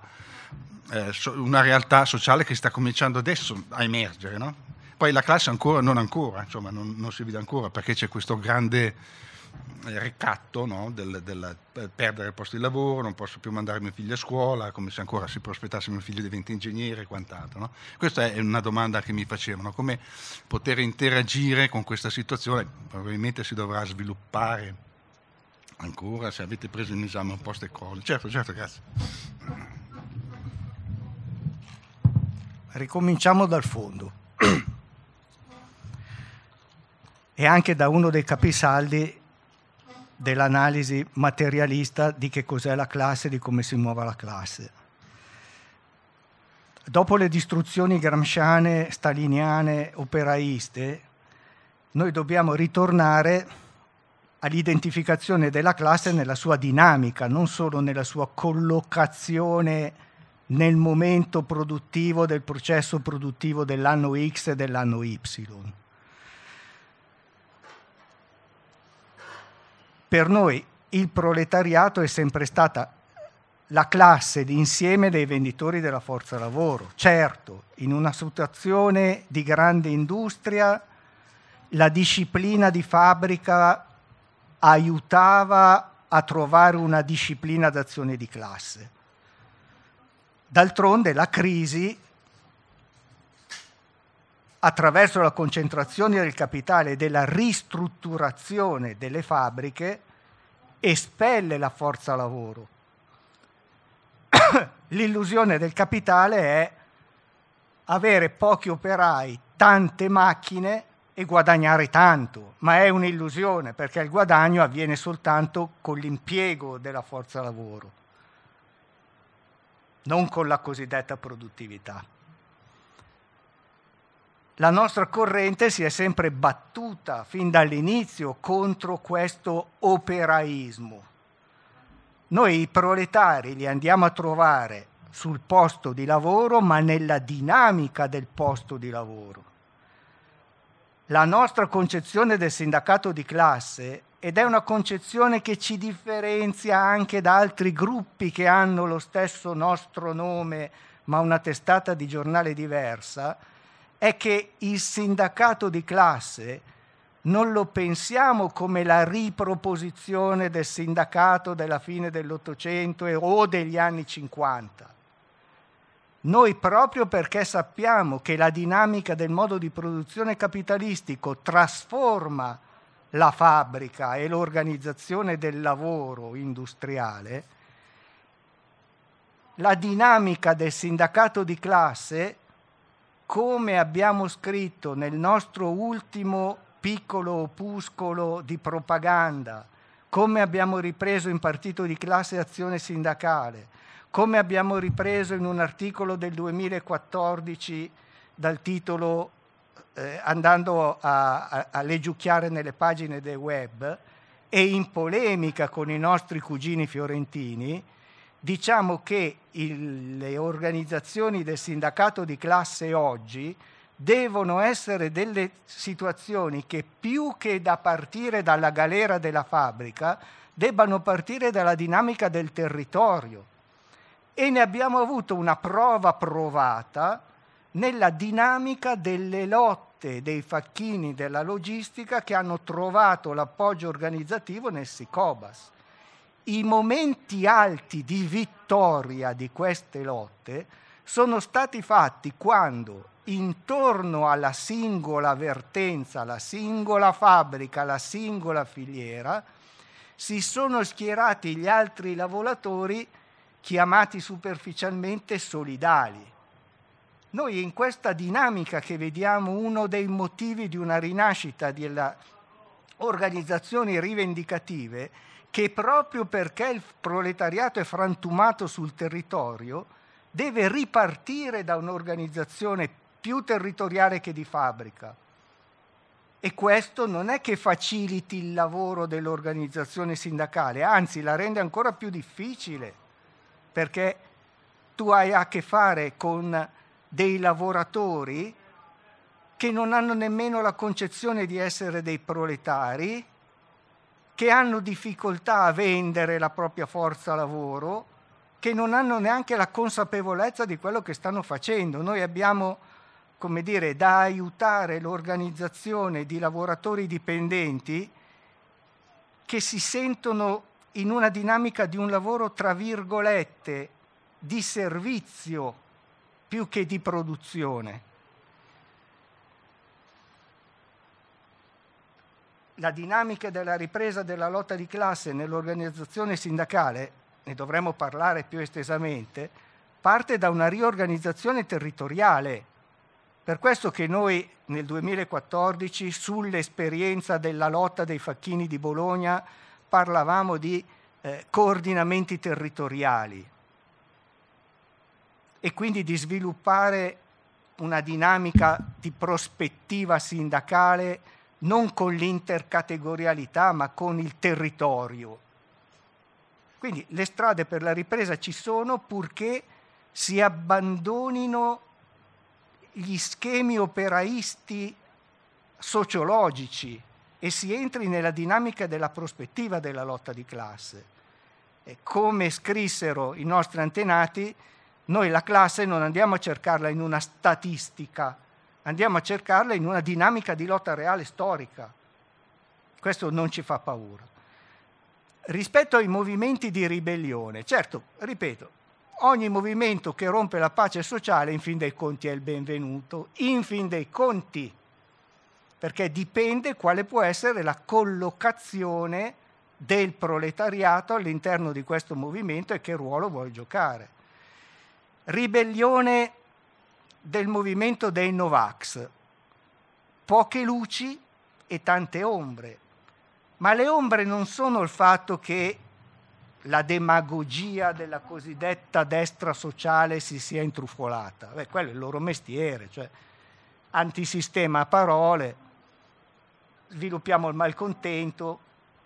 una realtà sociale che sta cominciando adesso a emergere, no? Poi la classe insomma, non si vede ancora, perché c'è questo grande ricatto, no? del perdere il posto di lavoro, non posso più mandare mio figlio a scuola, come se ancora si prospettasse mio figlio diventa ingegnere e quant'altro, no? Questa è una domanda che mi facevano, come poter interagire con questa situazione. Probabilmente si dovrà sviluppare ancora, se avete preso in esame un po' queste cose. Certo, grazie. Ricominciamo dal fondo. E anche da uno dei capisaldi dell'analisi materialista di che cos'è la classe, di come si muove la classe. dopo le distruzioni gramsciane, staliniane, operaiste, noi dobbiamo ritornare all'identificazione della classe nella sua dinamica, non solo nella sua collocazione nel momento produttivo del processo produttivo dell'anno X e dell'anno Y. Per noi il proletariato è sempre stata la classe d'insieme dei venditori della forza lavoro. Certo, in una situazione di grande industria la disciplina di fabbrica aiutava a trovare una disciplina d'azione di classe. D'altronde la crisi, attraverso la concentrazione del capitale e della ristrutturazione delle fabbriche, espelle la forza lavoro. L'illusione del capitale è avere pochi operai, tante macchine e guadagnare tanto, ma è un'illusione perché il guadagno avviene soltanto con l'impiego della forza lavoro, non con la cosiddetta produttività. La nostra corrente si è sempre battuta fin dall'inizio contro questo operaismo. Noi i proletari li andiamo a trovare sul posto di lavoro, ma nella dinamica del posto di lavoro. La nostra concezione del sindacato di classe, ed è una concezione che ci differenzia anche da altri gruppi che hanno lo stesso nostro nome, ma una testata di giornale diversa, è che il sindacato di classe non lo pensiamo come la riproposizione del sindacato della fine dell'Ottocento o degli anni 50. Noi, proprio perché sappiamo che la dinamica del modo di produzione capitalistico trasforma la fabbrica e l'organizzazione del lavoro industriale, la dinamica del sindacato di classe, come abbiamo scritto nel nostro ultimo piccolo opuscolo di propaganda, come abbiamo ripreso in Partito di Classe e Azione Sindacale, come abbiamo ripreso in un articolo del 2014 dal titolo andando a leggiucchiare nelle pagine del web e in polemica con i nostri cugini fiorentini, diciamo che le organizzazioni del sindacato di classe oggi devono essere delle situazioni che, più che da partire dalla galera della fabbrica, debbano partire dalla dinamica del territorio. E ne abbiamo avuto una prova provata nella dinamica delle lotte dei facchini della logistica che hanno trovato l'appoggio organizzativo nel Sicobas. I momenti alti di vittoria di queste lotte sono stati fatti quando, intorno alla singola vertenza, alla singola fabbrica, alla singola filiera, si sono schierati gli altri lavoratori chiamati superficialmente solidali. Noi in questa dinamica che vediamo uno dei motivi di una rinascita delle organizzazioni rivendicative, che proprio perché il proletariato è frantumato sul territorio, deve ripartire da un'organizzazione più territoriale che di fabbrica. E questo non è che faciliti il lavoro dell'organizzazione sindacale, anzi la rende ancora più difficile, perché tu hai a che fare con dei lavoratori che non hanno nemmeno la concezione di essere dei proletari, che hanno difficoltà a vendere la propria forza lavoro, che non hanno neanche la consapevolezza di quello che stanno facendo. Noi abbiamo, come dire, da aiutare l'organizzazione di lavoratori dipendenti che si sentono in una dinamica di un lavoro, tra virgolette, di servizio più che di produzione. La dinamica della ripresa della lotta di classe nell'organizzazione sindacale, ne dovremmo parlare più estesamente, parte da una riorganizzazione territoriale. Per questo che noi nel 2014, sull'esperienza della lotta dei facchini di Bologna, parlavamo di coordinamenti territoriali. e quindi di sviluppare una dinamica di prospettiva sindacale non con l'intercategorialità ma con il territorio. Quindi le strade per la ripresa ci sono, purché si abbandonino gli schemi operaisti sociologici e si entri nella dinamica della prospettiva della lotta di classe. E come scrissero i nostri antenati, noi la classe non andiamo a cercarla in una statistica, andiamo a cercarla in una dinamica di lotta reale storica. Questo non ci fa paura. Rispetto ai movimenti di ribellione, certo, ripeto, ogni movimento che rompe la pace sociale in fin dei conti è il benvenuto, in fin dei conti, perché dipende quale può essere la collocazione del proletariato all'interno di questo movimento e che ruolo vuole giocare. Ribellione del movimento dei Novax, poche luci e tante ombre, ma le ombre non sono il fatto che la demagogia della cosiddetta destra sociale si sia intrufolata. Beh, quello è il loro mestiere, cioè antisistema a parole, sviluppiamo il malcontento,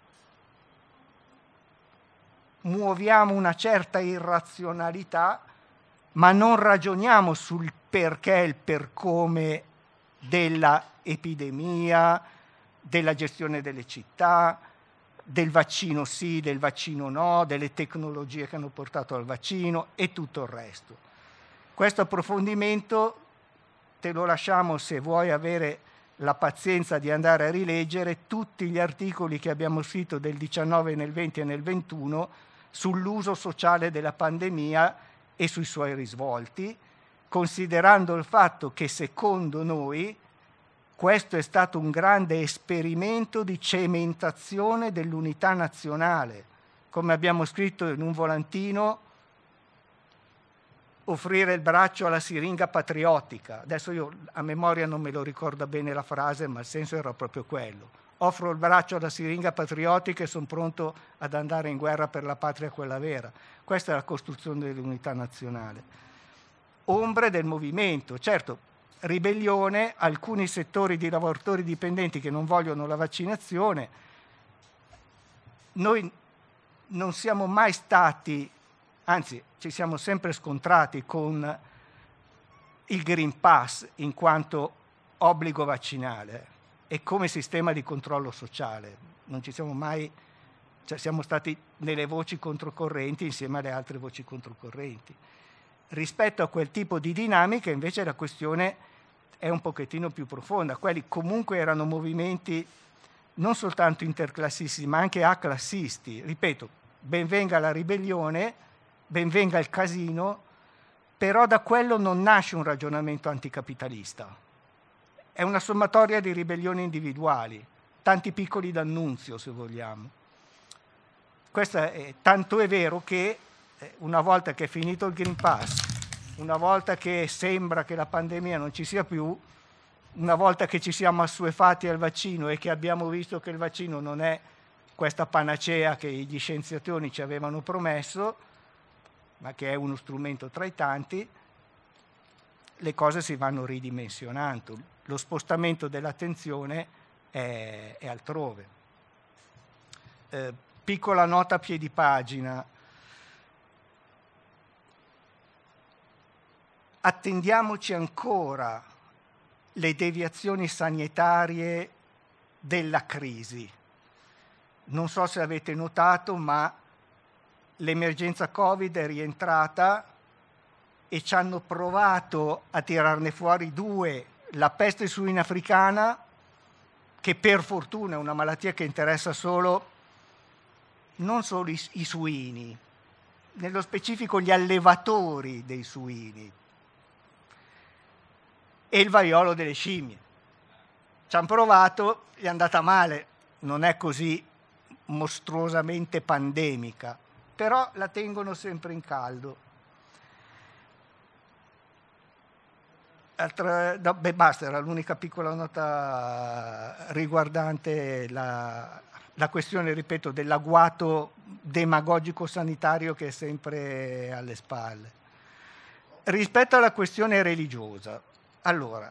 muoviamo una certa irrazionalità, ma non ragioniamo sul perché e il per come della epidemia, della gestione delle città, del vaccino sì, del vaccino no, delle tecnologie che hanno portato al vaccino e tutto il resto. Questo approfondimento te lo lasciamo, se vuoi avere la pazienza di andare a rileggere tutti gli articoli che abbiamo scritto del 19, nel 20 e nel 21 sull'uso sociale della pandemia e sui suoi risvolti, considerando il fatto che secondo noi questo è stato un grande esperimento di cementazione dell'unità nazionale. Come abbiamo scritto in un volantino, offrire il braccio alla siringa patriottica. Adesso io a memoria non me lo ricordo bene la frase, ma il senso era proprio quello. Offro il braccio alla siringa patriottica e sono pronto ad andare in guerra per la patria, quella vera. Questa è la costruzione dell'unità nazionale. Ombre del movimento, certo, ribellione, alcuni settori di lavoratori dipendenti che non vogliono la vaccinazione. Noi non siamo mai stati, anzi ci siamo sempre scontrati con il Green Pass in quanto obbligo vaccinale e come sistema di controllo sociale. Non ci siamo mai, cioè siamo stati nelle voci controcorrenti insieme alle altre voci controcorrenti. Rispetto a quel tipo di dinamica invece la questione è un pochettino più profonda. Quelli comunque erano movimenti non soltanto interclassisti ma anche aclassisti. Ripeto, ben venga la ribellione, ben venga il casino, però da quello non nasce un ragionamento anticapitalista. È una sommatoria di ribellioni individuali, tanti piccoli d'annunzio se vogliamo. Questo è tanto è vero che una volta che è finito il Green Pass, una volta che sembra che la pandemia non ci sia più, una volta che ci siamo assuefatti al vaccino e che abbiamo visto che il vaccino non è questa panacea che gli scienziatori ci avevano promesso, ma che è uno strumento tra i tanti, le cose si vanno ridimensionando. Lo spostamento dell'attenzione è altrove. Piccola nota a piedi pagina. Attendiamoci ancora le deviazioni sanitarie della crisi. Non so se avete notato, ma l'emergenza Covid è rientrata e ci hanno provato a tirarne fuori due: la peste suina africana, che per fortuna è una malattia che interessa non solo i suini, nello specifico gli allevatori dei suini, e il vaiolo delle scimmie. Ci hanno provato, gli è andata male, non è così mostruosamente pandemica, però la tengono sempre in caldo. Basta, era l'unica piccola nota riguardante la questione, ripeto, dell'agguato demagogico sanitario che è sempre alle spalle. rispetto alla questione religiosa, allora,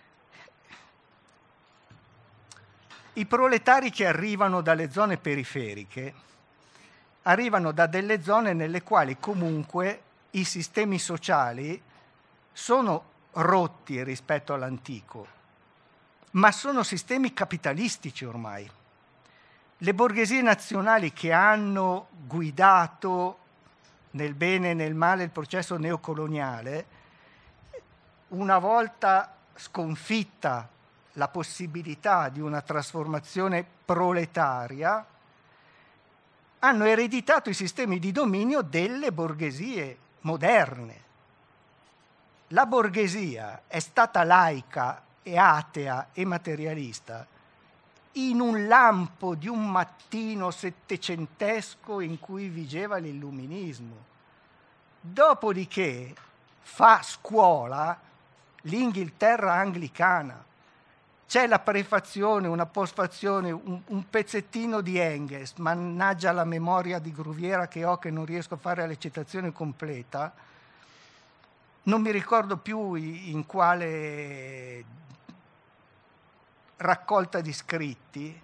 i proletari che arrivano dalle zone periferiche arrivano da delle zone nelle quali comunque i sistemi sociali sono rotti rispetto all'antico, ma sono sistemi capitalistici ormai. Le borghesie nazionali che hanno guidato nel bene e nel male il processo neocoloniale, una volta sconfitta la possibilità di una trasformazione proletaria, hanno ereditato i sistemi di dominio delle borghesie moderne. La borghesia è stata laica e atea e materialista in un lampo di un mattino settecentesco in cui vigeva l'illuminismo. Dopodiché fa scuola l'Inghilterra anglicana. C'è la prefazione, una postfazione, un pezzettino di Engels, mannaggia la memoria di Gruviera che ho, che non riesco a fare la citazione completa, non mi ricordo più in quale raccolta di scritti,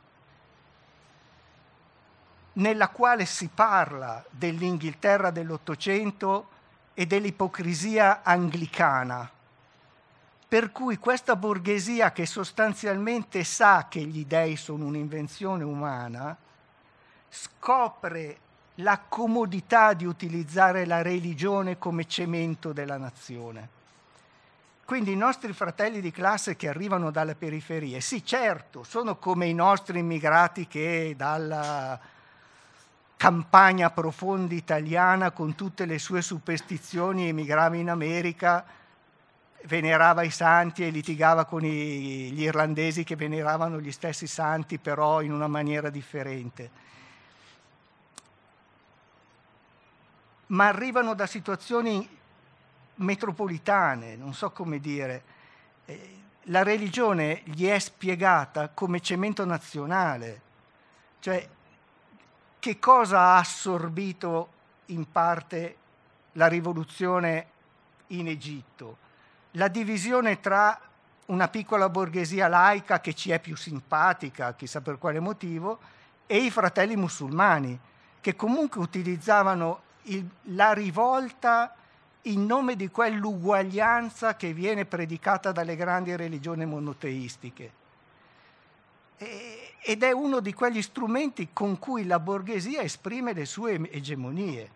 nella quale si parla dell'Inghilterra dell'Ottocento e dell'ipocrisia anglicana. Per cui questa borghesia che sostanzialmente sa che gli dei sono un'invenzione umana, scopre la comodità di utilizzare la religione come cemento della nazione. Quindi i nostri fratelli di classe che arrivano dalle periferie, sì certo, sono come i nostri immigrati che dalla campagna profonda italiana con tutte le sue superstizioni emigrava in America, venerava i santi e litigava con gli irlandesi che veneravano gli stessi santi però in una maniera differente. Ma arrivano da situazioni metropolitane, non so come dire. La religione gli è spiegata come cemento nazionale, cioè che cosa ha assorbito in parte la rivoluzione in Egitto? La divisione tra una piccola borghesia laica che ci è più simpatica, chissà per quale motivo, e i fratelli musulmani, che comunque utilizzavano la rivolta in nome di quell'uguaglianza che viene predicata dalle grandi religioni monoteistiche. Ed è uno di quegli strumenti con cui la borghesia esprime le sue egemonie.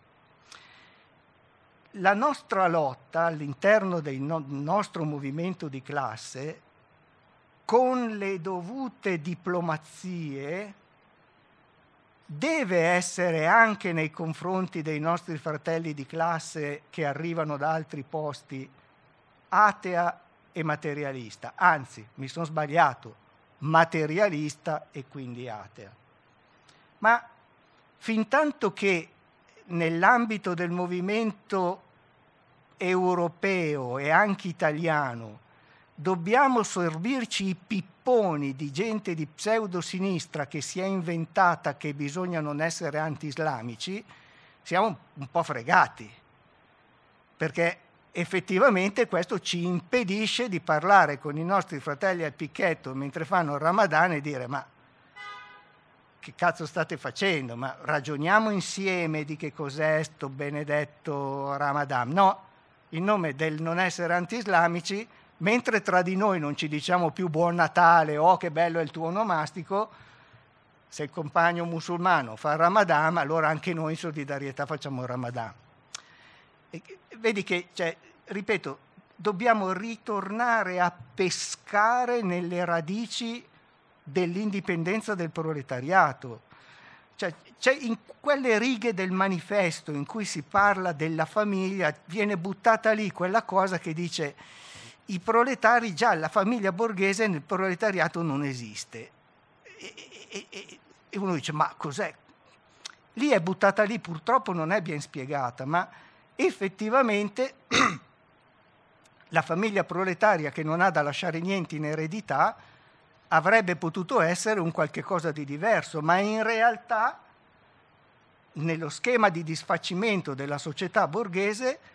La nostra lotta all'interno del nostro movimento di classe, con le dovute diplomazie, deve essere anche nei confronti dei nostri fratelli di classe che arrivano da altri posti atea e materialista. Anzi, mi sono sbagliato, materialista e quindi atea. Ma fintanto che nell'ambito del movimento europeo e anche italiano dobbiamo servirci i pipponi di gente di pseudosinistra che si è inventata che bisogna non essere anti-islamici, siamo un po' fregati, perché effettivamente questo ci impedisce di parlare con i nostri fratelli al picchetto mentre fanno il Ramadan e dire ma che cazzo state facendo? Ma ragioniamo insieme di che cos'è sto benedetto Ramadan. No, in nome del non essere anti-islamici, mentre tra di noi non ci diciamo più buon Natale o che bello è il tuo onomastico, se il compagno musulmano fa il Ramadan, allora anche noi in solidarietà facciamo il Ramadan. E vedi che, ripeto, dobbiamo ritornare a pescare nelle radici dell'indipendenza del proletariato. C'è in quelle righe del manifesto in cui si parla della famiglia, viene buttata lì quella cosa che dice i proletari, già la famiglia borghese nel proletariato non esiste. E uno dice ma cos'è? Lì è buttata lì, purtroppo non è ben spiegata, ma effettivamente la famiglia proletaria che non ha da lasciare niente in eredità avrebbe potuto essere un qualche cosa di diverso, ma in realtà nello schema di disfacimento della società borghese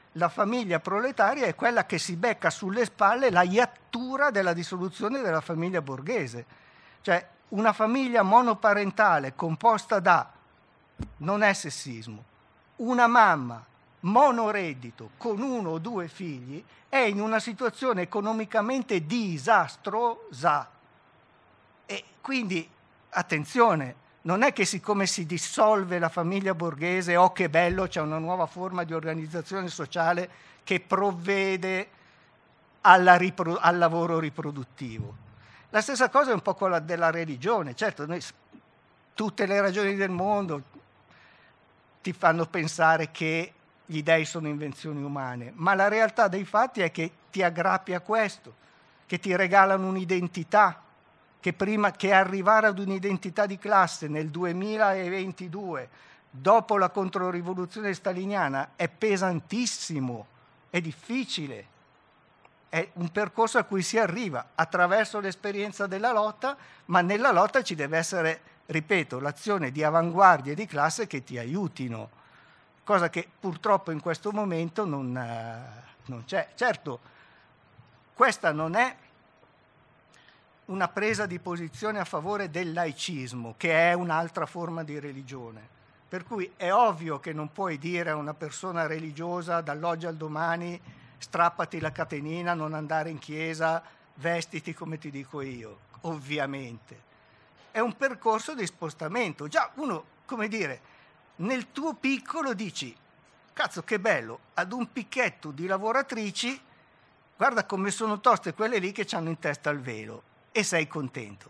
la famiglia proletaria è quella che si becca sulle spalle la iattura della dissoluzione della famiglia borghese. Cioè una famiglia monoparentale composta da, non è sessismo, una mamma monoreddito con 1 o 2 figli è in una situazione economicamente disastrosa. E quindi, attenzione, non è che siccome si dissolve la famiglia borghese, oh che bello, c'è una nuova forma di organizzazione sociale che provvede al lavoro riproduttivo. La stessa cosa è un po' quella della religione. Certo, tutte le ragioni del mondo ti fanno pensare che gli dei sono invenzioni umane, ma la realtà dei fatti è che ti aggrappi a questo, che ti regalano un'identità, che prima che arrivare ad un'identità di classe nel 2022, dopo la controrivoluzione staliniana, è pesantissimo, è difficile, è un percorso a cui si arriva attraverso l'esperienza della lotta, ma nella lotta ci deve essere, ripeto, l'azione di avanguardia e di classe che ti aiutino, cosa che purtroppo in questo momento non c'è. Certo, questa non è una presa di posizione a favore del laicismo, che è un'altra forma di religione. Per cui è ovvio che non puoi dire a una persona religiosa dall'oggi al domani strappati la catenina, non andare in chiesa, vestiti come ti dico io, ovviamente. È un percorso di spostamento. Già uno, come dire, nel tuo piccolo dici, cazzo che bello, ad un picchetto di lavoratrici, guarda come sono toste quelle lì che hanno in testa il velo, e sei contento.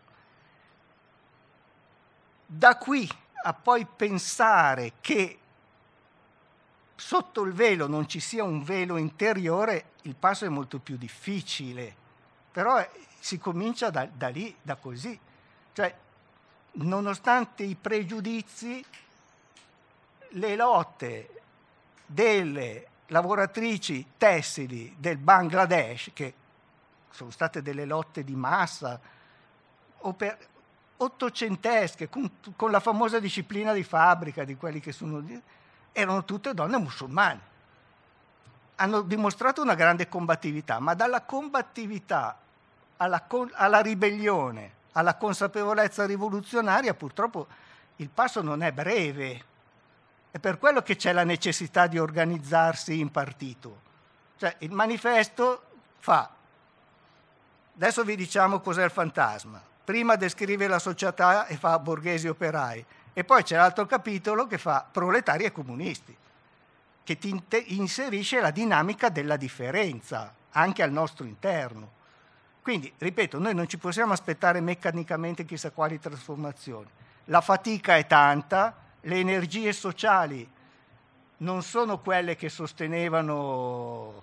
Da qui a poi pensare che sotto il velo non ci sia un velo interiore, il passo è molto più difficile, però si comincia da lì, da così. Cioè, nonostante i pregiudizi, le lotte delle lavoratrici tessili del Bangladesh, che sono state delle lotte di massa, ottocentesche, con la famosa disciplina di fabbrica di quelli che sono, erano tutte donne musulmane. Hanno dimostrato una grande combattività, ma dalla combattività alla ribellione, alla consapevolezza rivoluzionaria, purtroppo il passo non è breve. È per quello che c'è la necessità di organizzarsi in partito. Cioè, il manifesto fa, adesso vi diciamo cos'è il fantasma, prima descrive la società e fa borghesi operai, e poi c'è l'altro capitolo che fa proletari e comunisti, che ti inserisce la dinamica della differenza anche al nostro interno. Quindi, ripeto, noi non ci possiamo aspettare meccanicamente chissà quali trasformazioni. La fatica è tanta, le energie sociali non sono quelle che sostenevano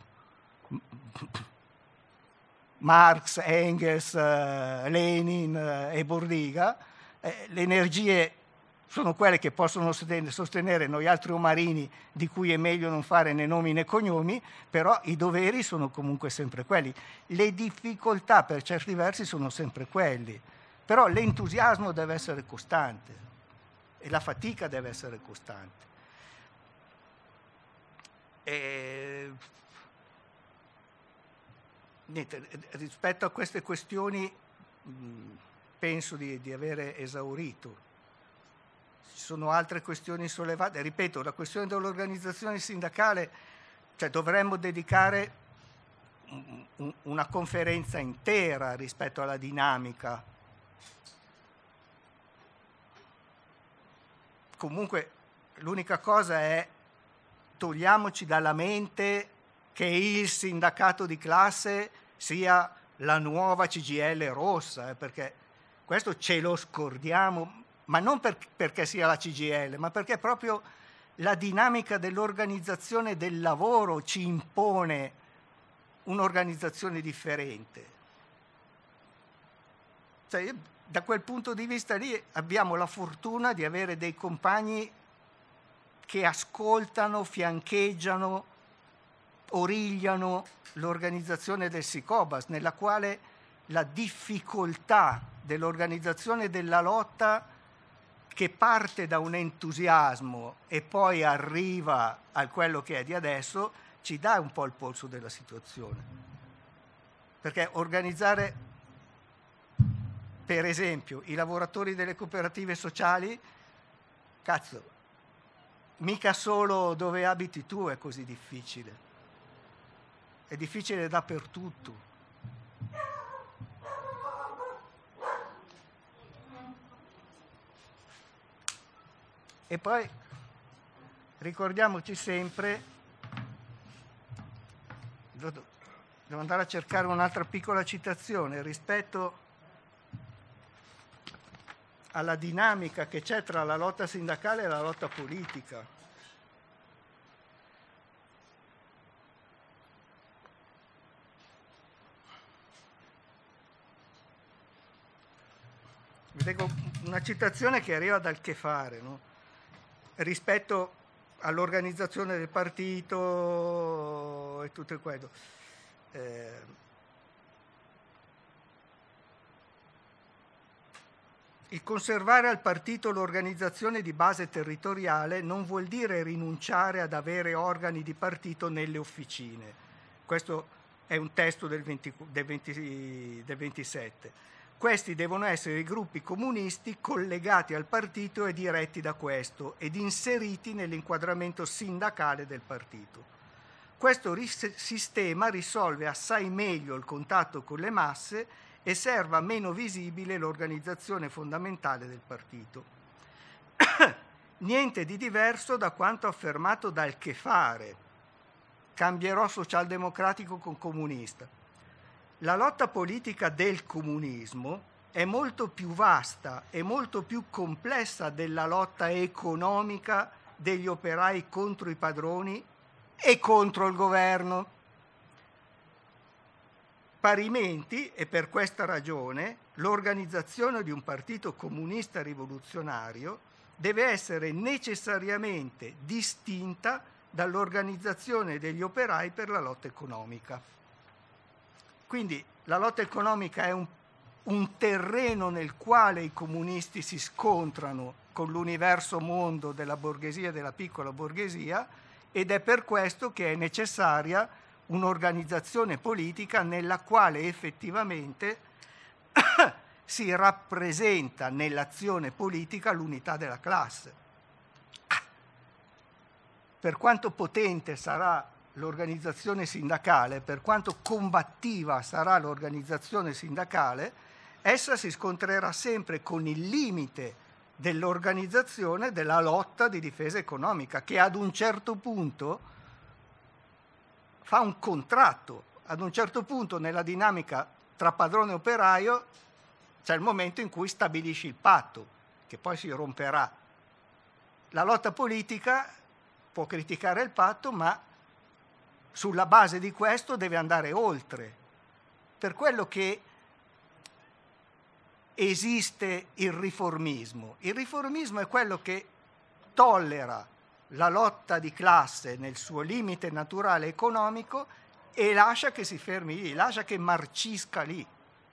Marx, Engels, Lenin e Bordiga, le energie sono quelle che possono sostenere noi altri omarini, di cui è meglio non fare né nomi né cognomi, però i doveri sono comunque sempre quelli. Le difficoltà per certi versi sono sempre quelli, però l'entusiasmo deve essere costante e la fatica deve essere costante. Niente, rispetto a queste questioni penso di avere esaurito. Ci sono altre questioni sollevate. Ripeto, la questione dell'organizzazione sindacale, cioè dovremmo dedicare una conferenza intera rispetto alla dinamica. Comunque l'unica cosa è togliamoci dalla mente che il sindacato di classe sia la nuova CGIL rossa, perché questo ce lo scordiamo, ma non perché sia la CGIL, ma perché proprio la dinamica dell'organizzazione del lavoro ci impone un'organizzazione differente. Cioè, da quel punto di vista lì abbiamo la fortuna di avere dei compagni che ascoltano, fiancheggiano, origliano l'organizzazione del Sicobas, nella quale la difficoltà dell'organizzazione della lotta, che parte da un entusiasmo e poi arriva a quello che è di adesso, ci dà un po' il polso della situazione. Perché organizzare, per esempio, i lavoratori delle cooperative sociali, cazzo, mica solo dove abiti tu è così difficile. È difficile dappertutto. E poi ricordiamoci sempre, devo andare a cercare un'altra piccola citazione rispetto alla dinamica che c'è tra la lotta sindacale e la lotta politica. Vi leggo una citazione che arriva dal Che Fare, no? Rispetto all'organizzazione del partito e tutto quello. Il conservare al partito l'organizzazione di base territoriale non vuol dire rinunciare ad avere organi di partito nelle officine. Questo è un testo del 27. Questi devono essere i gruppi comunisti collegati al partito e diretti da questo ed inseriti nell'inquadramento sindacale del partito. Questo sistema risolve assai meglio il contatto con le masse e serva meno visibile l'organizzazione fondamentale del partito. Niente di diverso da quanto affermato dal Che Fare. Cambierò socialdemocratico con comunista. La lotta politica del comunismo è molto più vasta e molto più complessa della lotta economica degli operai contro i padroni e contro il governo. Parimenti, e per questa ragione, l'organizzazione di un partito comunista rivoluzionario deve essere necessariamente distinta dall'organizzazione degli operai per la lotta economica. Quindi la lotta economica è un terreno nel quale i comunisti si scontrano con l'universo mondo della borghesia e della piccola borghesia, ed è per questo che è necessaria un'organizzazione politica nella quale effettivamente si rappresenta nell'azione politica l'unità della classe. Per quanto potente sarà l'organizzazione sindacale, per quanto combattiva sarà l'organizzazione sindacale, essa si scontrerà sempre con il limite dell'organizzazione della lotta di difesa economica, che ad un certo punto fa un contratto. Ad un certo punto nella dinamica tra padrone e operaio c'è il momento in cui stabilisci il patto, che poi si romperà. La lotta politica può criticare il patto, ma sulla base di questo deve andare oltre. Per quello che esiste il riformismo. Il riformismo è quello che tollera la lotta di classe nel suo limite naturale economico e lascia che si fermi lì, lascia che marcisca lì.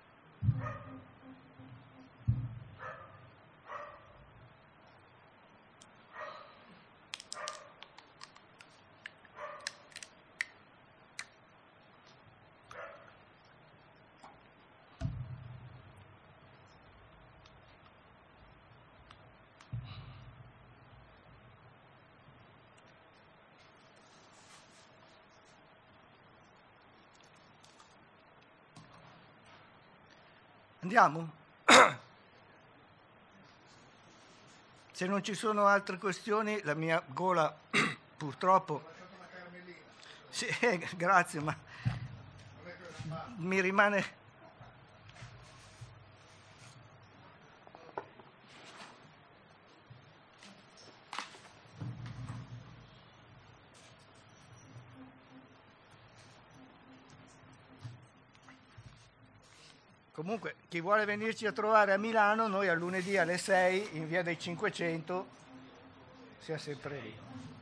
Andiamo? Se non ci sono altre questioni, la mia gola purtroppo... Sì, grazie, ma mi rimane... Comunque, chi vuole venirci a trovare a Milano, noi a lunedì alle 6 in via dei 500 sia sempre lì.